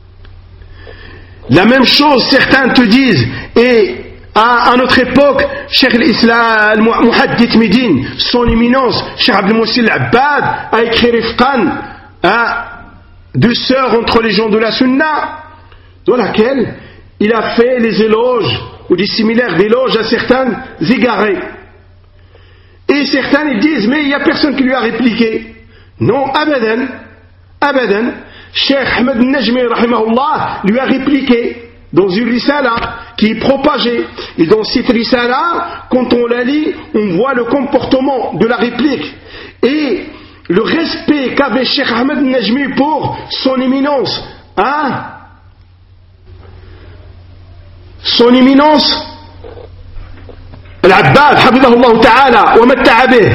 La même chose, certains te disent, et à notre époque, Cheikh al-Islam, Muhaddith Médine, son éminence, Cheikh Abdel Moussil Abbad, a écrit Rifqan, deux sœurs entre les gens de la sunna, dans laquelle il a fait les éloges, ou des similaires d'éloges à certains égarés. Et certains ils disent, mais il n'y a personne qui lui a répliqué. Non, abadan, abadan. Cheikh Ahmed Najmi rahimahullah lui a répliqué dans une risala qui est propagée. Et dans cette risala, quand on la lit, on voit le comportement de la réplique et le respect qu'avait Cheikh Ahmed Najmi pour son éminence. Son éminence Al-Abbad hafidahullah ta'ala wa matta'a bih.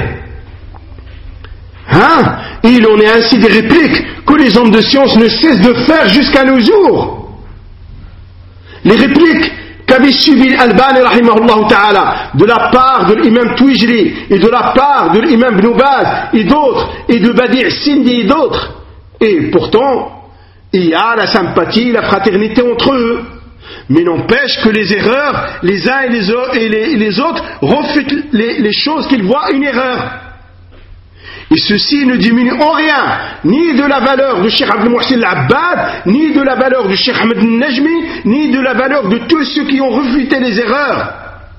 Il en est ainsi des répliques que les hommes de science ne cessent de faire jusqu'à nos jours. Les répliques qu'avait suivi Al-Albani rahimahullah ta'ala de la part de l'imam Twijri et de la part de l'imam Ibn Baz et d'autres, et de Badi' Sindi et d'autres. Et pourtant, il y a la sympathie, la fraternité entre eux. Mais n'empêche que les erreurs, les uns et les autres refutent les choses qu'ils voient une erreur. Et ceci ne diminue en rien, ni de la valeur du Cheikh Abdel Mohsin Al-Abbad, ni de la valeur du Cheikh Ahmed Al-Najmi, ni de la valeur de tous ceux qui ont refuté les erreurs.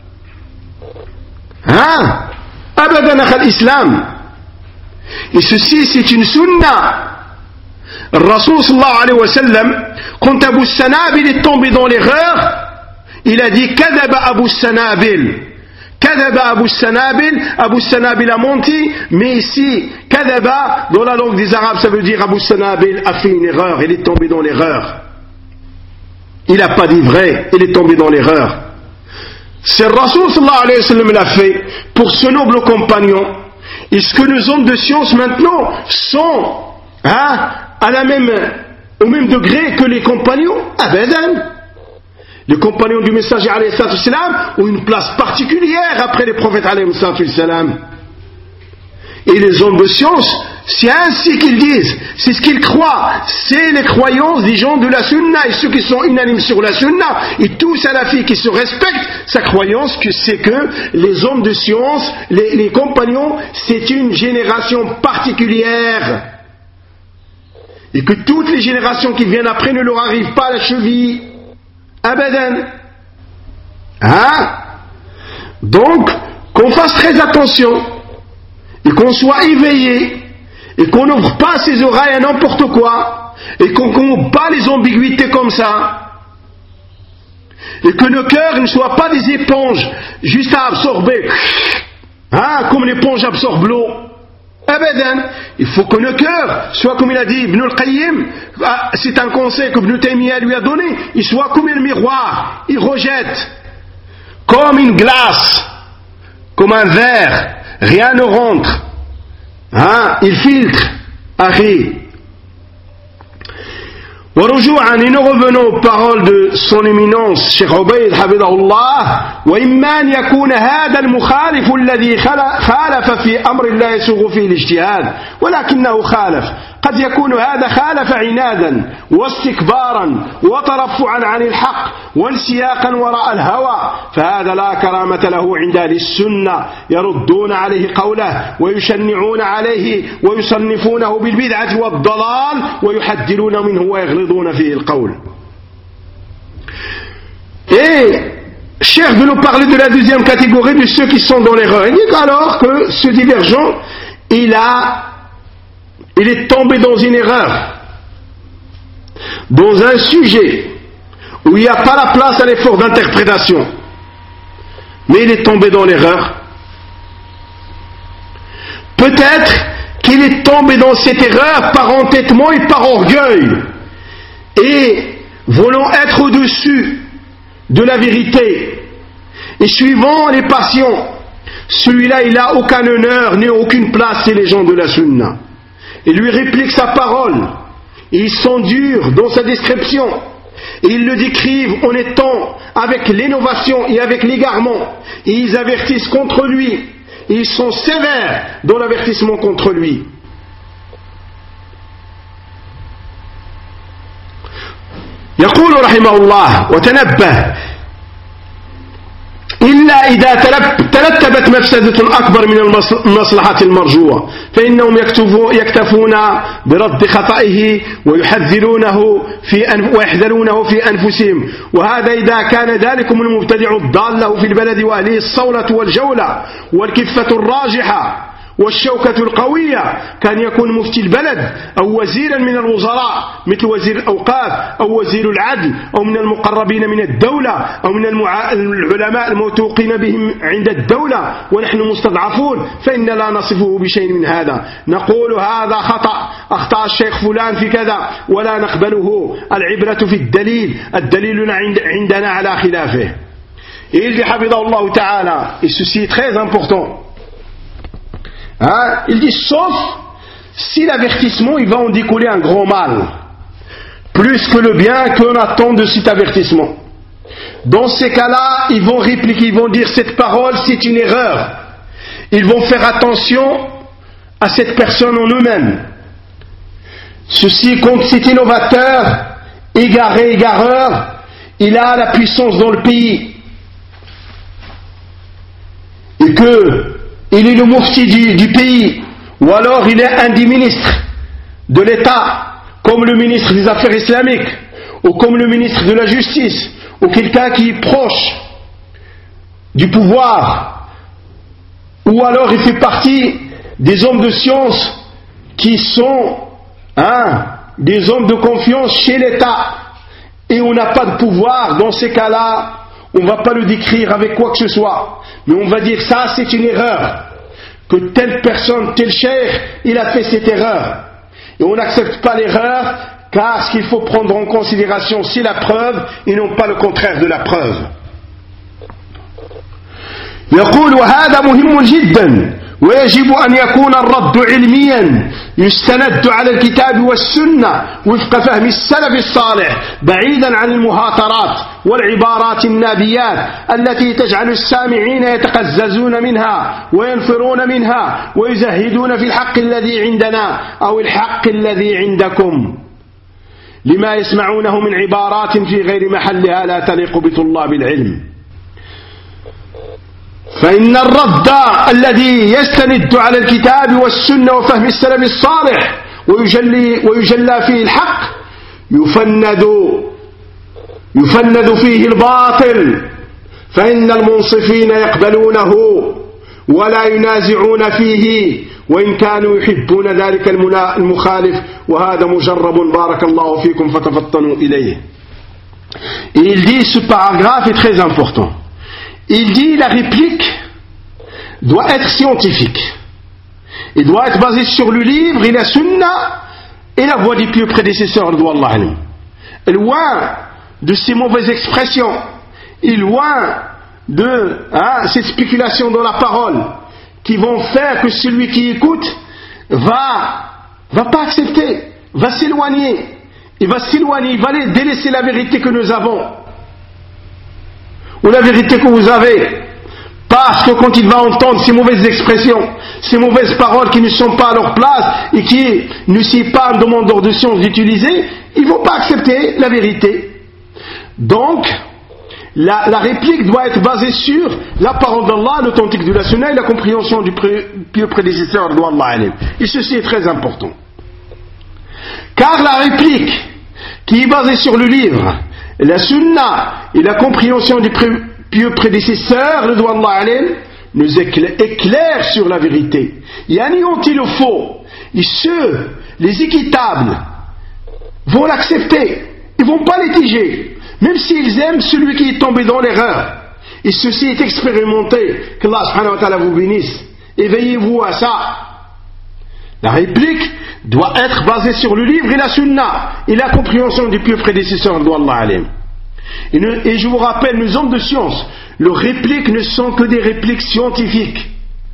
Hein? Abadan akhal islam. Et ceci, c'est une sunna. Le Rasoul sallallahu alayhi wa sallam, quand Abu Sanabil est tombé dans l'erreur, il a dit Kadaba Abu Sanabil. Kadaba Abu Sanabil, Abu Sanabil a menti, mais ici, Kadaba, dans la langue des Arabes, ça veut dire Abu Sanabil a fait une erreur, il est tombé dans l'erreur. Il n'a pas dit vrai, il est tombé dans l'erreur. C'est le Rasoul sallallahu alayhi wa sallam l'a fait pour ce noble compagnon. Est-ce que les hommes de science maintenant sont au même degré que les compagnons? Abadan. Les compagnons du messager alayhi salatu wassalam ont une place particulière après les prophètes alayhi salatu wassalam. Et les hommes de science, c'est ainsi qu'ils disent, c'est ce qu'ils croient, c'est les croyances des gens de la sunna, et ceux qui sont unanimes sur la sunna, et tout salafi qui se respecte, sa croyance c'est que les hommes de science, les compagnons, c'est une génération particulière. Et que toutes les générations qui viennent après ne leur arrivent pas à la cheville. Abadan. Donc, qu'on fasse très attention, et qu'on soit éveillé, et qu'on n'ouvre pas ses oreilles à n'importe quoi, et qu'on n'ouvre pas les ambiguïtés comme ça, et que nos cœurs ne soient pas des éponges juste à absorber, comme l'éponge absorbe l'eau. Abadan. Il faut que nos cœurs soient, comme il a dit Ibn al-Qayyim, c'est un conseil que Ibn Taymiyyah lui a donné, il soit comme un miroir, il rejette, comme une glace, comme un verre, rien ne rentre, il filtre, ورجوعا nous revenons aux paroles de son éminence Cheikh Ubayd Hafidahullah وإما أن يكون هذا المخالف الذي خالف في أمر لا يسوغ فيه الاجتهاد ولكنه خالف قد يكون هذا خالف عنادا واستكبارا وترفعا عن الحق وانسياقا وراء الهوى فهذا لا كرامة له عند أهل السنة يردون عليه قوله ويشنعون عليه ويصنفونه بالبدعة والضلال ويحذرون منه ويغلظون فيه القول. Et Cheikh veut nous parler de la deuxième catégorie de ceux qui sont dans l'erreur. Il dit alors que ce divergent, il est tombé dans une erreur, dans un sujet où il n'y a pas la place à l'effort d'interprétation, mais il est tombé dans l'erreur. Peut-être qu'il est tombé dans cette erreur par entêtement et par orgueil, et voulant être au-dessus de la vérité, et suivant les passions, celui-là il n'a aucun honneur ni aucune place chez les gens de la sunna. Et lui réplique sa parole, et ils sont durs dans sa description, et ils le décrivent en étant avec l'innovation et avec l'égarement, et ils avertissent contre lui, et ils sont sévères dans l'avertissement contre lui. يقول رحمه الله وتنبه إلا إذا ترتبت مفسدة أكبر من المصلحة المرجوة فإنهم يكتفون برد خطئه ويحذرونه في أنفسهم وهذا إذا كان ذلكم المبتدع الضال له في البلد وأهله الصولة والجولة والكفة الراجحة والشوكة القوية كان يكون مفتي البلد أو وزيرا من الوزراء مثل وزير الأوقاف أو وزير العدل أو من المقربين من الدولة أو من العلماء الموثوقين بهم عند الدولة ونحن مستضعفون فإن لا نصفه بشيء من هذا نقول هذا خطأ أخطأ الشيخ فلان في كذا ولا نقبله العبرة في الدليل عندنا على خلافه. Et il dit حفظه الله تعالى, et ceci est très important, il dit sauf si l'avertissement il va en découler un grand mal plus que le bien qu'on attend de cet avertissement. Dans ces cas-là, ils vont répliquer, ils vont dire cette parole c'est une erreur. Ils vont faire attention à cette personne en eux-mêmes. Ceci, quand cet innovateur, égaré, égareur, il a la puissance dans le pays. Et qu'il est le mufti du pays, ou alors il est un des ministres de l'État, comme le ministre des Affaires islamiques, ou comme le ministre de la Justice, ou quelqu'un qui est proche du pouvoir, ou alors il fait partie des hommes de science qui sont des hommes de confiance chez l'État, et on n'a pas de pouvoir. Dans ces cas-là, on ne va pas le décrire avec quoi que ce soit, mais on va dire ça c'est une erreur, que telle personne, tel cheikh, il a fait cette erreur, et on n'accepte pas l'erreur, car ce qu'il faut prendre en considération c'est la preuve et non pas le contraire de la preuve. يقول وهذا مهم جدا ويجب أن يكون الرد علميا يستند على الكتاب والسنة وفق فهم السلف الصالح بعيدا عن المهاترات والعبارات النابيات التي تجعل السامعين يتقززون منها وينفرون منها ويزهدون في الحق الذي عندنا أو الحق الذي عندكم لما يسمعونه من عبارات في غير محلها لا تليق بطلاب العلم. فإن الرد الذي يستند على الكتاب والسنة وفهم السلف الصالح ويجلى فيه الحق يفند فيه الباطل، فإن المنصفين يقبلونه ولا ينازعون فيه وإن كانوا يحبون ذلك المخالف وهذا مجرب بارك الله فيكم فتفطنوا إليه. Il dit, ce paragraphe est très important. Il dit la réplique doit être scientifique. Il doit être basé sur le livre et la sunna et la voie des pieux prédécesseurs de Allah. Loin de ces mauvaises expressions et loin de cette spéculation dans la parole qui vont faire que celui qui écoute va pas accepter, va s'éloigner, il va délaisser la vérité que nous avons ou la vérité que vous avez, parce que quand il va entendre ces mauvaises expressions, ces mauvaises paroles qui ne sont pas à leur place et qui ne sont pas un demandeur de science d'utiliser, ils ne vont pas accepter la vérité. Donc la réplique doit être basée sur la parole d'Allah, l'authentique de la sunna et la compréhension du pieux prédécesseur d'Allah. Et ceci est très important. Car la réplique qui est basée sur le livre, la sunna et la compréhension du pieux prédécesseur d'Allah nous éclaire sur la vérité. Il anéantit le faux. Et ceux, les équitables, vont l'accepter. Ils ne vont pas litiger. Même s'ils aiment celui qui est tombé dans l'erreur. Et ceci est expérimenté. Qu'Allah subhanahu wa ta'ala vous bénisse. Éveillez-vous à ça. La réplique doit être basée sur le livre et la sunna et la compréhension du pieux prédécesseur d'Allah. Et je vous rappelle, nous hommes de science, leurs répliques ne sont que des répliques scientifiques.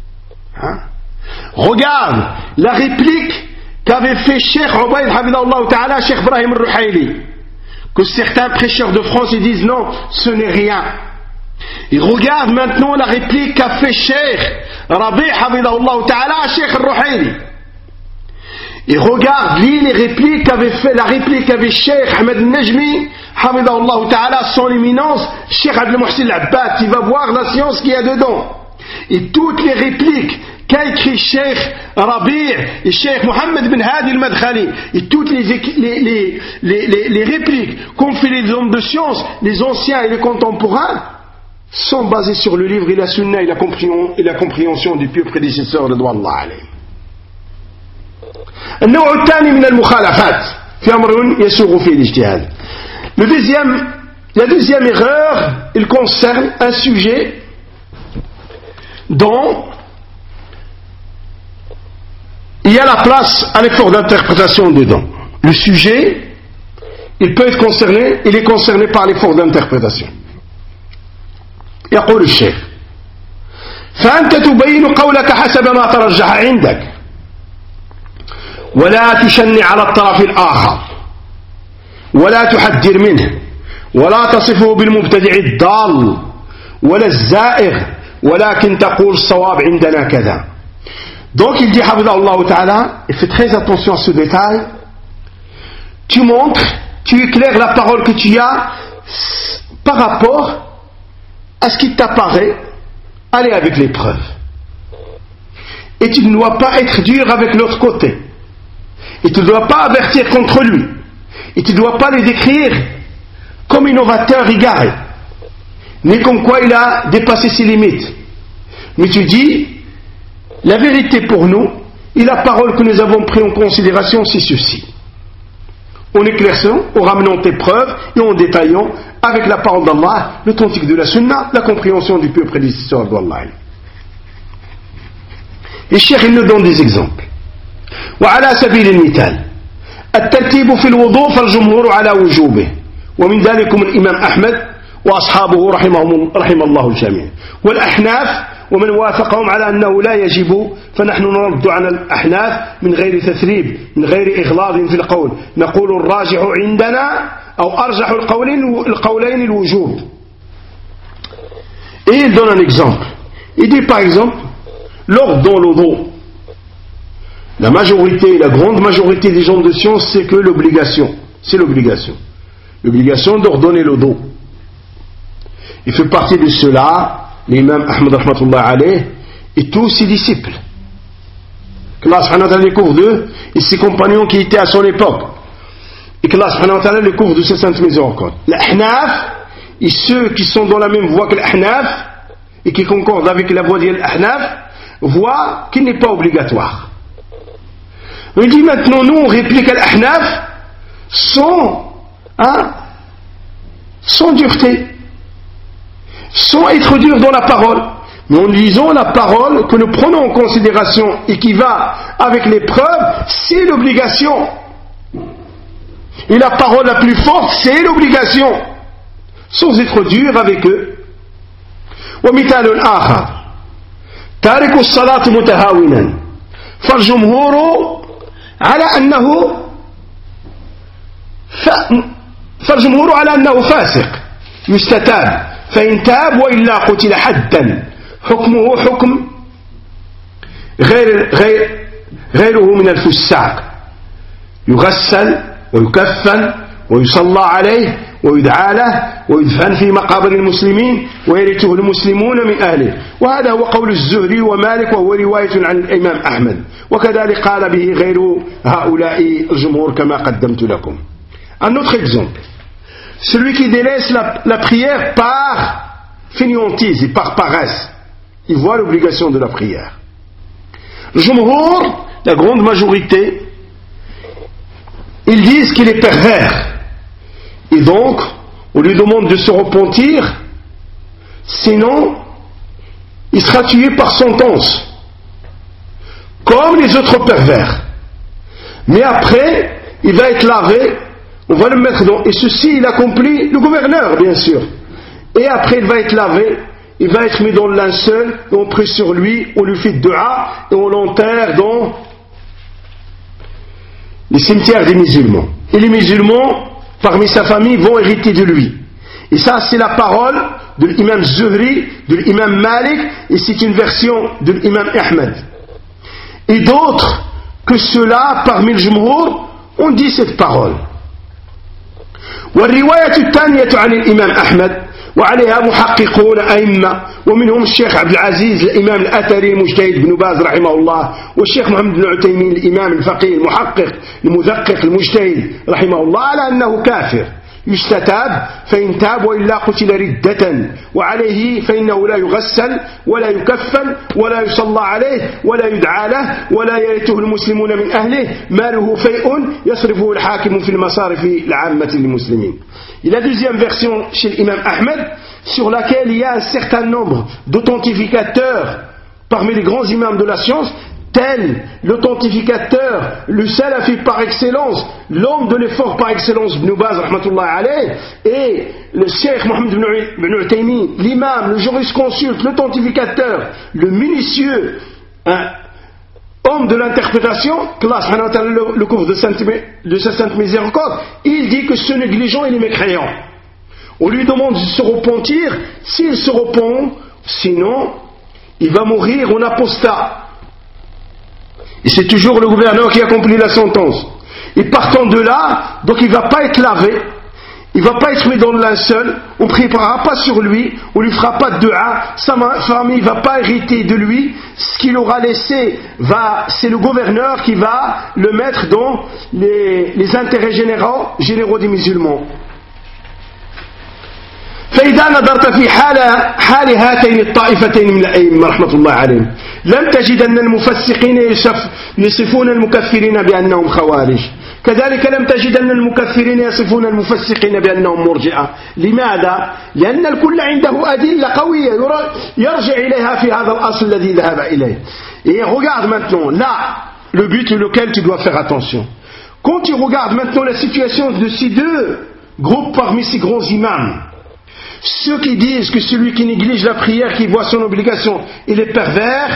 Regarde la réplique qu'avait fait Cheikh Ubayd Hafidahullah Ta'ala, Cheikh Ibrahim al-Ruhayli, que certains prêcheurs de France ils disent non, ce n'est rien. Et regarde maintenant la réplique qu'a fait Cheikh Rabi' Hafidahullah Ta'ala, Cheikh al-Ruhayli. Et regarde, lis les répliques qu'avait fait, la réplique qu'avait Cheikh Ahmed al-Najmi, Hamidahullah Ta'ala, son éminence, Cheikh Abdel Mohsin al-Abbad, il va voir la science qu'il y a dedans. Et toutes les répliques qu'a écrit Cheikh Rabi' et Cheikh Mohammed bin Hadi al-Madkhali, et toutes les répliques qu'ont fait les hommes de science, les anciens et les contemporains, sont basées sur le livre et la sunna et la compréhension du pieux prédécesseur de Allah. النوع الثاني من المخالفات في أمر يسوغ فيه الاجتهاد. La deuxième erreur, il concerne un sujet dont il y a la place à l'effort d'interprétation dedans. Le sujet, il peut être concerné, il est concerné par l'effort d'interprétation. يقول الشيخ فأنت تبين قولك حسب ما ترجح عندك ولا تشنع على الطرف الآخر ولا تحذر منه ولا تصفه بالمبتدع الضال ولا الزائغ ولكن تقول الصواب عندنا كذا. Donc il dit Hafidhahullah Ta'ala, et fais très attention à ce détail, tu montres, tu éclaires la parole que tu as par rapport à ce qui t'apparaît, aller avec les preuves. Et tu ne dois pas être dur avec l'autre côté. Et tu ne dois pas avertir contre lui. Et tu ne dois pas le décrire comme innovateur égaré, ni comme quoi il a dépassé ses limites. Mais tu dis, la vérité pour nous, et la parole que nous avons prise en considération, c'est ceci. En éclaircissant, en ramenant tes preuves et en détaillant avec la parole d'Allah, l'authentique de la Sunna, la compréhension du peu prédécesseur d'Allah. Et Cheikh, il nous donne des exemples. وعلى سبيل المثال الترتيب في الوضوء فالجمهور على وجوبه ومن ذلكم الإمام أحمد وأصحابه رحم الله الجميع والأحناف ومن وافقهم على أنه لا يجب فنحن نرد عن الأحناف من غير تثريب من غير إغلاظ في القول نقول الراجح عندنا أو أرجح القولين الوجوب. Et il donne un exemple. Il dit par exemple, lors dans l'wudu, la majorité, la grande majorité des gens de science, c'est que l'obligation, l'obligation d'ordonner le dos. Il fait partie de cela l'imam Ahmad rahmatullah alayh et tous ses disciples. Que Allah subhanahu wa ta'ala les couvre d'eux et ses compagnons qui étaient à son époque. Et que Allah subhanahu wa ta'ala les couvre de ses saintes miséricordes. L'Ahnaf et ceux qui sont dans la même voie que l'Ahnaf et qui concordent avec la voie de l'Ahnaf voient qu'il n'est pas obligatoire. Il dit maintenant, nous on réplique à l'Ahnaf sans dureté, sans être dur dans la parole, mais en lisant la parole que nous prenons en considération et qui va avec les preuves, c'est l'obligation. Et la parole la plus forte, c'est l'obligation, sans être dur avec eux. ومثال آخر تارك الصلاة متهاونا فالجمهور على أنه فاسق يستتاب فإن تاب وإلا قتل حدا حكمه حكم غيره من الفساق يغسل ويكفن ويصلى عليه ويدعى له ويدفن في مقابر المسلمين ويرثه المسلمون من أهله. وهذا هو قول الزهري ومالك وهو رواية عن الإمام أحمد وكذلك قال به غير هؤلاء الجمهور كما قدمت لكم. Un autre exemple, celui qui délaisse la prière par fainéantise et par paresse, il voit l'obligation de la prière. Le jumhur, la grande majorité, ils disent qu'il est pervers. Et donc, on lui demande de se repentir, sinon, il sera tué par sentence, comme les autres pervers. Mais après, il va être lavé, on va le mettre dans... Et ceci, il accomplit le gouverneur, bien sûr. Et après, il va être lavé, il va être mis dans le linceul, et on prie sur lui, on lui fait dua, et on l'enterre dans les cimetières des musulmans. Et les musulmans, parmi sa famille, vont hériter de lui. Et ça, c'est la parole de l'imam Zuhri, de l'imam Malik, et c'est une version de l'imam Ahmed. Et d'autres que ceux-là, parmi le jumhur, ont dit cette parole. والرواية الثانية عن الإمام أحمد وعليها محققون أئمة ومنهم الشيخ عبد العزيز الإمام الأثري المجتهد بن باز رحمه الله والشيخ محمد بن عثيمين الإمام الفقيه المحقق المدقق المجتهد رحمه الله على أنه كافر يستتاب فإن تاب وإلا قتل ردة وعليه فإنه لا يغسل ولا يكفن ولا يصلى عليه ولا يدعى له ولا يرثه المسلمون من أهله ماله فيء يصرفه الحاكم في المصارف العامة للمسلمين. Et la deuxième version chez l'imam Ahmed, sur laquelle il y a un certain nombre d'authentificateurs parmi les grands imams de la science, tel l'authentificateur, le salafi par excellence, l'homme de l'effort par excellence, Ibn Baz, rahmatullah alayh, et le cheikh Mohammed ibn Uthaymin, l'imam, le jurisconsulte, l'authentificateur, le minutieux, homme de l'interprétation, que Allah subhanahu wa ta'ala le couvre de sa sainte miséricorde, il dit que ce négligent, il est mécréant. On lui demande de se repentir. S'il se repent, sinon, il va mourir en apostat. Et c'est toujours le gouverneur qui accomplit la sentence. Et partant de là, donc il ne va pas être lavé, il ne va pas être mis dans le linceul, on ne priera pas sur lui, on ne lui fera pas de dua, sa famille ne va pas hériter de lui, ce qu'il aura laissé, c'est le gouverneur qui va le mettre dans les intérêts généraux des musulmans. فإذا نظرت في حال هاتين الطائفتين من الأئمة رحمة الله عليهم لم تجد أن المفسقين يصفون المكفرين بأنهم خوارج كذلك لم تجد أن المكفرين يصفون المفسقين بأنهم مرجئة لماذا؟ لأن الكل عنده أدلة قوية يرجع إليها في هذا الأصل الذي ذهب إليه. Et regarde maintenant, là, le but auquel tu dois faire attention. Quand tu regardes maintenant la situation de ces deux groupes parmi ces grands imams, ceux qui disent que celui qui néglige la prière, qui voit son obligation, il est pervers,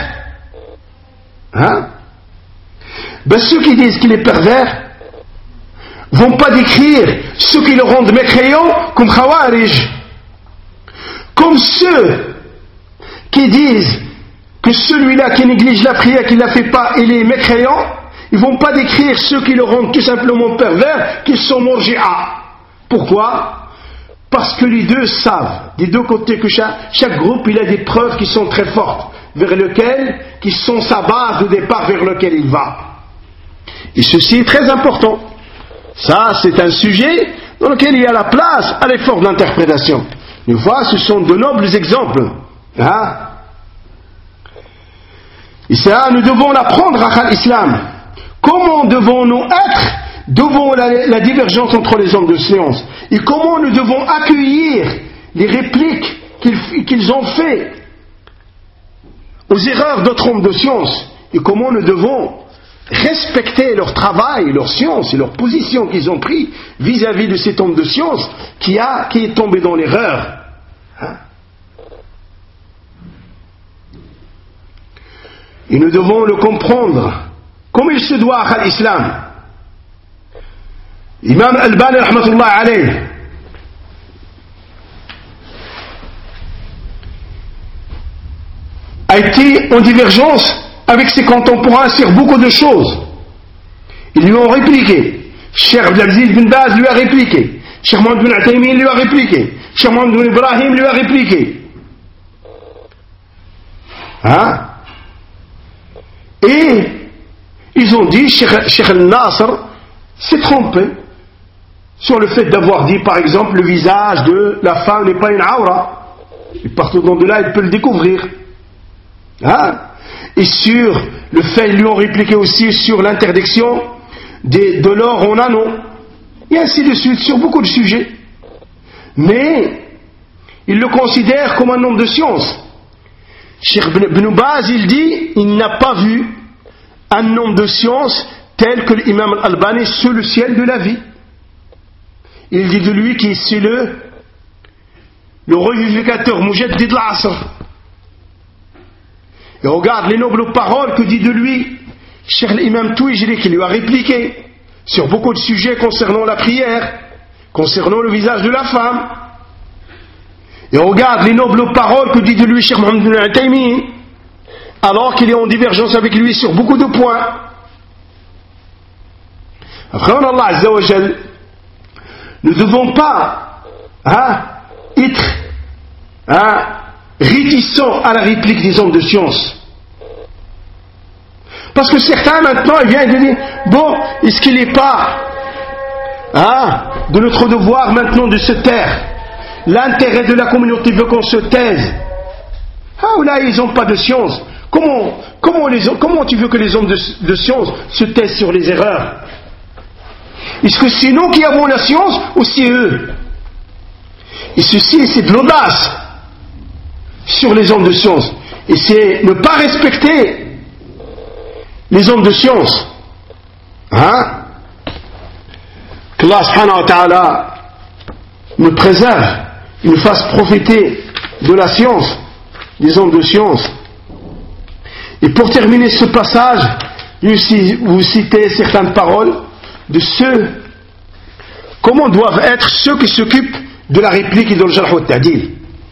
ceux qui disent qu'il est pervers vont pas décrire ceux qui le rendent mécréant comme khawarij, comme ceux qui disent que celui-là qui néglige la prière, qui ne la fait pas, il est mécréant, ils vont pas décrire ceux qui le rendent tout simplement pervers, qu'ils sont murji'a. Pourquoi? Parce que les deux savent, des deux côtés, que chaque groupe, il a des preuves qui sont très fortes, qui sont sa base de départ vers lequel il va. Et ceci est très important. Ça, c'est un sujet dans lequel il y a la place à l'effort d'interprétation. Une fois, ce sont de nobles exemples. Et ça, nous devons l'apprendre à l'islam. Comment devons-nous être devant la divergence entre les hommes de science? Et comment nous devons accueillir les répliques qu'ils ont fait aux erreurs d'autres hommes de science? Et comment nous devons respecter leur travail, leur science et leur position qu'ils ont pris vis-à-vis de cet homme de science qui est tombé dans l'erreur. Et nous devons le comprendre comme il se doit à l'islam. Imam Al-Albani rahmatullah alayh a été en divergence avec ses contemporains sur beaucoup de choses. Ils lui ont répliqué. Cheikh Abdelaziz bin Baz lui a répliqué. Cheikh Mohamed bin Uthaymin lui a répliqué. Cheikh Mohamed bin Ibrahim lui a répliqué. Et ils ont dit, Cheikh Al-Nasr s'est trompé sur le fait d'avoir dit, par exemple, le visage de la femme n'est pas une aura. Et partout de là, il peut le découvrir. Et sur le fait, ils lui ont répliqué aussi sur l'interdiction de l'or en anneau. Et ainsi de suite, sur beaucoup de sujets. Mais, ils le considèrent comme un homme de science. Cheikh Ibn Baz, il dit, il n'a pas vu un homme de science tel que l'imam Al-Albani sur le ciel de la vie. Il dit de lui qu'il est le revivificateur Mujaddid al-Asr. Et regarde les nobles paroles que dit de lui Cheikh l'imam Tuijri, qui lui a répliqué sur beaucoup de sujets concernant la prière, concernant le visage de la femme. Et regarde les nobles paroles que dit de lui Cheikh Mohamed bin Uthaymin, alors qu'il est en divergence avec lui sur beaucoup de points. Après, Allah Azza wa Jal, nous ne devons pas être réticents à la réplique des hommes de science. Parce que certains maintenant, ils viennent de dire, bon, est-ce qu'il n'est pas de notre devoir maintenant de se taire? L'intérêt de la communauté veut qu'on se taise. Là, ils n'ont pas de science. Comment tu veux que les hommes de science se taisent sur les erreurs? Est-ce que c'est nous qui avons la science ou c'est eux? Et ceci, c'est de l'audace sur les hommes de science. Et c'est ne pas respecter les hommes de science. Qu'Allah subhanahu wa ta'ala nous préserve, nous fasse profiter de la science, des hommes de science. Et pour terminer ce passage, vous citez certaines paroles de comment doivent être ceux qui s'occupent de la réplique et de الجرح والتعديل.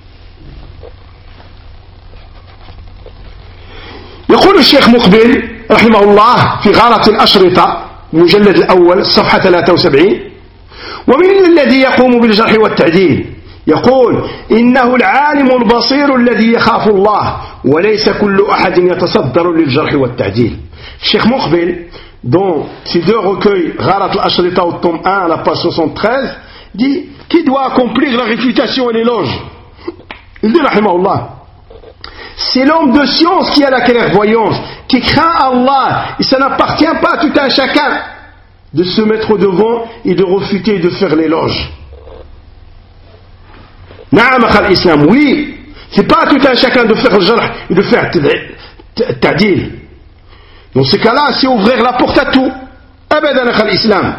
يقول الشيخ مقبل رحمه الله في غارة الأشرطة المجلد الأول صفحة 73: ومن الذي يقوم بالجرح والتعديل يقول إنه العالم البصير الذي يخاف الله وليس كل أحد يتصدر للجرح والتعديل. الشيخ مقبل dans ces deux recueils غارة الأشرطة au tome 1 à la page 73 dit qui doit accomplir la réfutation et l'éloge. Il dit رحمه الله: c'est l'homme de science qui a la clairvoyance, qui craint Allah, et ça n'appartient pas à tout un chacun de se mettre devant et de refuter et de faire l'éloge. Na'am akhal islam, oui, c'est pas à tout un chacun de faire le jarh et de faire ta'dil. Dans ce cas-là, c'est ouvrir la porte à tout. Abadan akhal islam.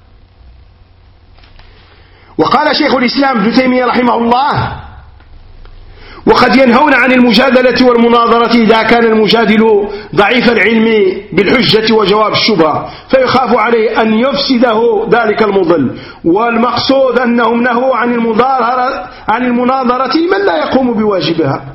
وقال شيخ الإسلام ابن تيمية رحمه الله: وقد ينهون عن المجادلة والمناظرة إذا كان المجادل ضعيف العلم بالحجة وجواب الشبهة فيخاف عليه أن يفسده ذلك المضل والمقصود أنهم نهوا عن المناظرة لمن لا يقوم بواجبها.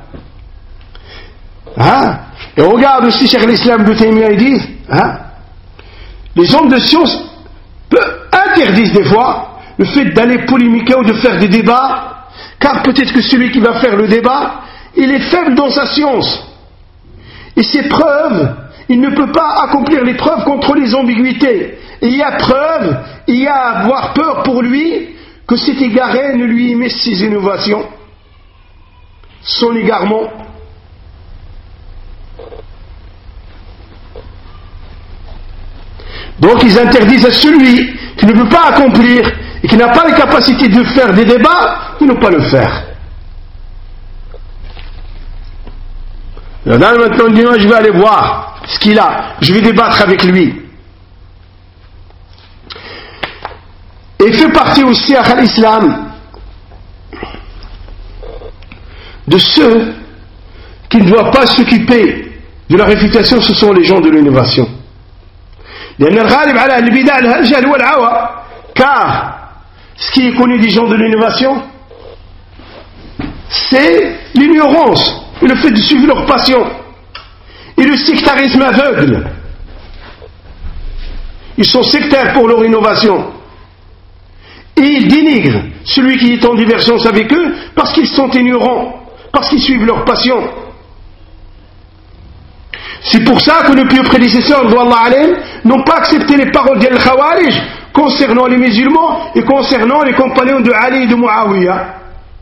Et regarde aussi Cheikh l'Islam de Taymiyyah, il dit les hommes de science interdisent des fois le fait d'aller polémiquer ou de faire des débats, car peut-être que celui qui va faire le débat, il est faible dans sa science. Et ses preuves, il ne peut pas accomplir les preuves contre les ambiguïtés. Et il y a preuve, il y a à avoir peur pour lui que cet égaré ne lui émette ses innovations, son égarement. Donc ils interdisent à celui qui ne peut pas accomplir et qui n'a pas la capacité de faire des débats, de ne pas le faire. Là maintenant il dit non, je vais aller voir ce qu'il a, je vais débattre avec lui. Et il fait partie aussi à l'islam de ceux qui ne doivent pas s'occuper de la réfutation, ce sont les gens de l'innovation. Car ce qui est connu des gens de l'innovation, c'est l'ignorance et le fait de suivre leur passion et le sectarisme aveugle. Ils sont sectaires pour leur innovation et ils dénigrent celui qui est en divergence avec eux parce qu'ils sont ignorants, parce qu'ils suivent leur passion. C'est pour ça que nos pieux prédécesseurs n'ont pas accepté les paroles d'Al-Khawarij concernant les musulmans et concernant les compagnons de Ali et de Muawiyah.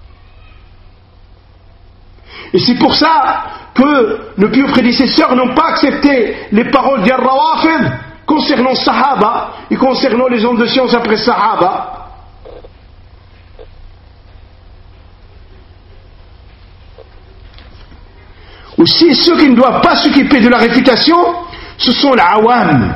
Et c'est pour ça que nos pieux prédécesseurs n'ont pas accepté les paroles d'Al-Rawafid concernant Sahaba et concernant les hommes de science après Sahaba. Aussi, ceux qui ne doivent pas s'occuper de la réfutation, ce sont les awam.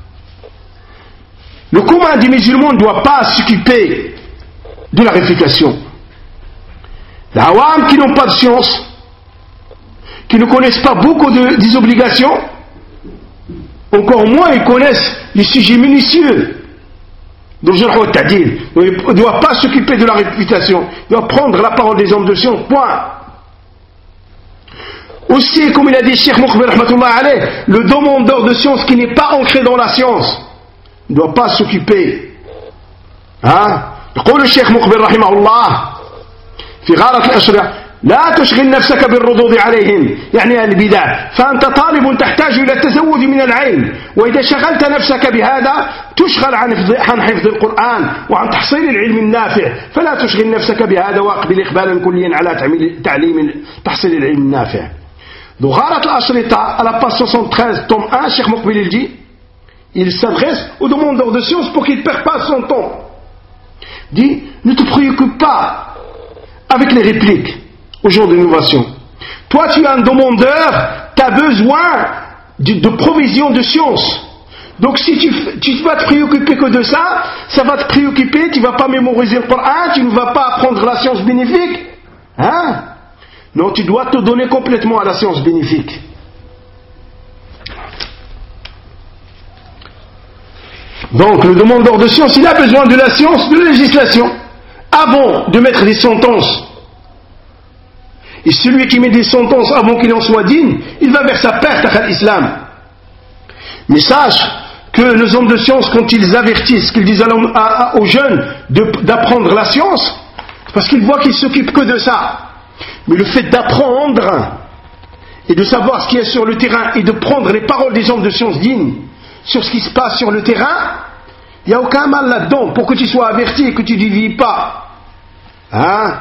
Le commun des musulmans ne doit pas s'occuper de la réfutation. Les awam qui n'ont pas de science, qui ne connaissent pas beaucoup des obligations, encore moins ils connaissent les sujets minutieux. Donc je le t'adil, ils ne doivent pas s'occuper de la réfutation, ils doivent prendre la parole des hommes de science, point. Aussi, comme il a dit Cheikh Muqbil rahmatullah alayh, le demandeur de science qui n'est pas ancré dans la science ne doit pas s'occuper. يقول الشيخ مقبل رحمه الله في غارة الأشرطة: لا تشغل نفسك بالردود عليهم، يعني البدع، فأنت طالب تحتاج إلى التزود من العلم، وإذا شغلت نفسك بهذا تشغل عن حفظ القرآن وعن تحصيل العلم النافع، فلا تشغل نفسك بهذا وأقبل إقبالا كليا على تعليم تحصيل العلم النافع. Donc, Gharat al-Ashrita, à la page 73, tome 1, Cheikh Muqbil il dit, il s'adresse aux demandeurs de science pour qu'il ne perde pas son temps. Il dit, ne te préoccupe pas avec les répliques aux gens de l'innovation. Toi, tu es un demandeur, tu as besoin de provision de science. Donc, si tu vas te préoccuper que de ça, ça va te préoccuper, tu ne vas pas mémoriser le Coran, tu ne vas pas apprendre la science bénéfique. Non, tu dois te donner complètement à la science bénéfique. Donc, le demandeur de science, il a besoin de la science de législation. avant de mettre des sentences. Et celui qui met des sentences avant qu'il en soit digne, il va vers sa perte à l'islam. Mais sache que nos hommes de science, quand ils avertissent, qu'ils disent aux jeunes d'apprendre la science, parce qu'ils voient qu'ils ne s'occupent que de ça. Mais le fait d'apprendre et de savoir ce qu'il y a sur le terrain et de prendre les paroles des hommes de science dignes sur ce qui se passe sur le terrain, il n'y a aucun mal là-dedans pour que tu sois averti et que tu ne dévies pas. Hein?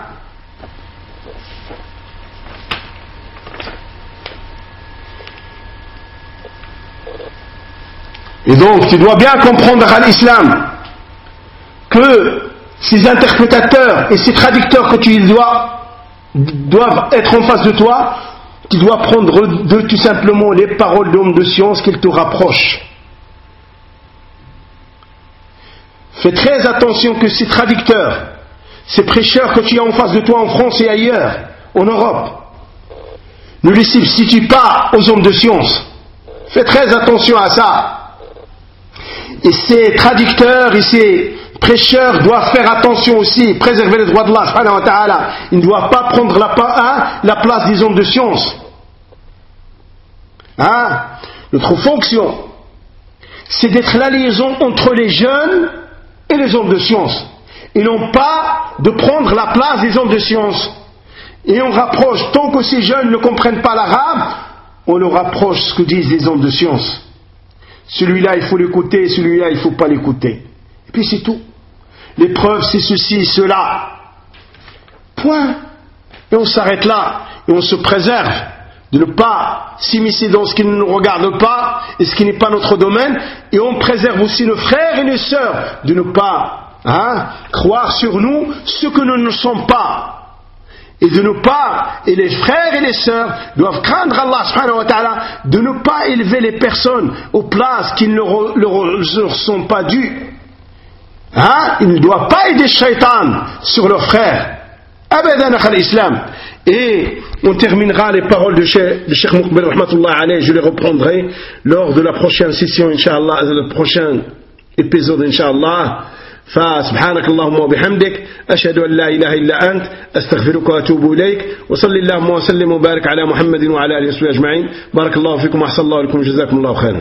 Et donc, tu dois bien comprendre à l'islam que ces interprétateurs et ces traducteurs que tu doivent être en face de toi, tu dois prendre d'eux tout simplement les paroles d'hommes de science qu'ils te rapprochent. Fais très attention que ces traducteurs, ces prêcheurs que tu as en face de toi en France et ailleurs, en Europe, ne les substituent pas aux hommes de science. Fais très attention à ça. Et ces traducteurs et ces prêcheurs doivent faire attention aussi, préserver les droits d'Allah subhanahu wa ta'ala. Ils ne doivent pas prendre la place des hommes de science. Notre fonction, c'est d'être la liaison entre les jeunes et les hommes de science. Et non pas de prendre la place des hommes de science. Et on rapproche, tant que ces jeunes ne comprennent pas l'arabe, on leur rapproche ce que disent les hommes de science. Celui-là il faut l'écouter, celui-là il ne faut pas l'écouter. Et puis c'est tout. L'épreuve c'est ceci, cela. Point. Et on s'arrête là. Et on se préserve de ne pas s'immiscer dans ce qui ne nous regarde pas et ce qui n'est pas notre domaine. Et on préserve aussi nos frères et nos sœurs de ne pas croire sur nous ce que nous ne sommes pas. Et de ne pas, et les frères et les sœurs doivent craindre Allah subhanahu wa ta'ala de ne pas élever les personnes aux places qui ne leur sont pas dues. Ils ne doivent pas aider Shaitan sur leurs frères. Abadan akhal islam. Et on terminera les paroles de Cheikh Moukbel rahmatullah alayh, je les reprendrai lors de la prochaine session, Inch'Allah, le prochain épisode, Inch'Allah. فسبحانك اللهم وبحمدك أشهد أن لا إله إلا أنت أستغفرك وأتوب إليك وصلى اللهم وسلم وبارك على محمد وعلى آله وصحبه أجمعين بارك الله فيكم وأحسن الله لكم جزاكم الله خيرا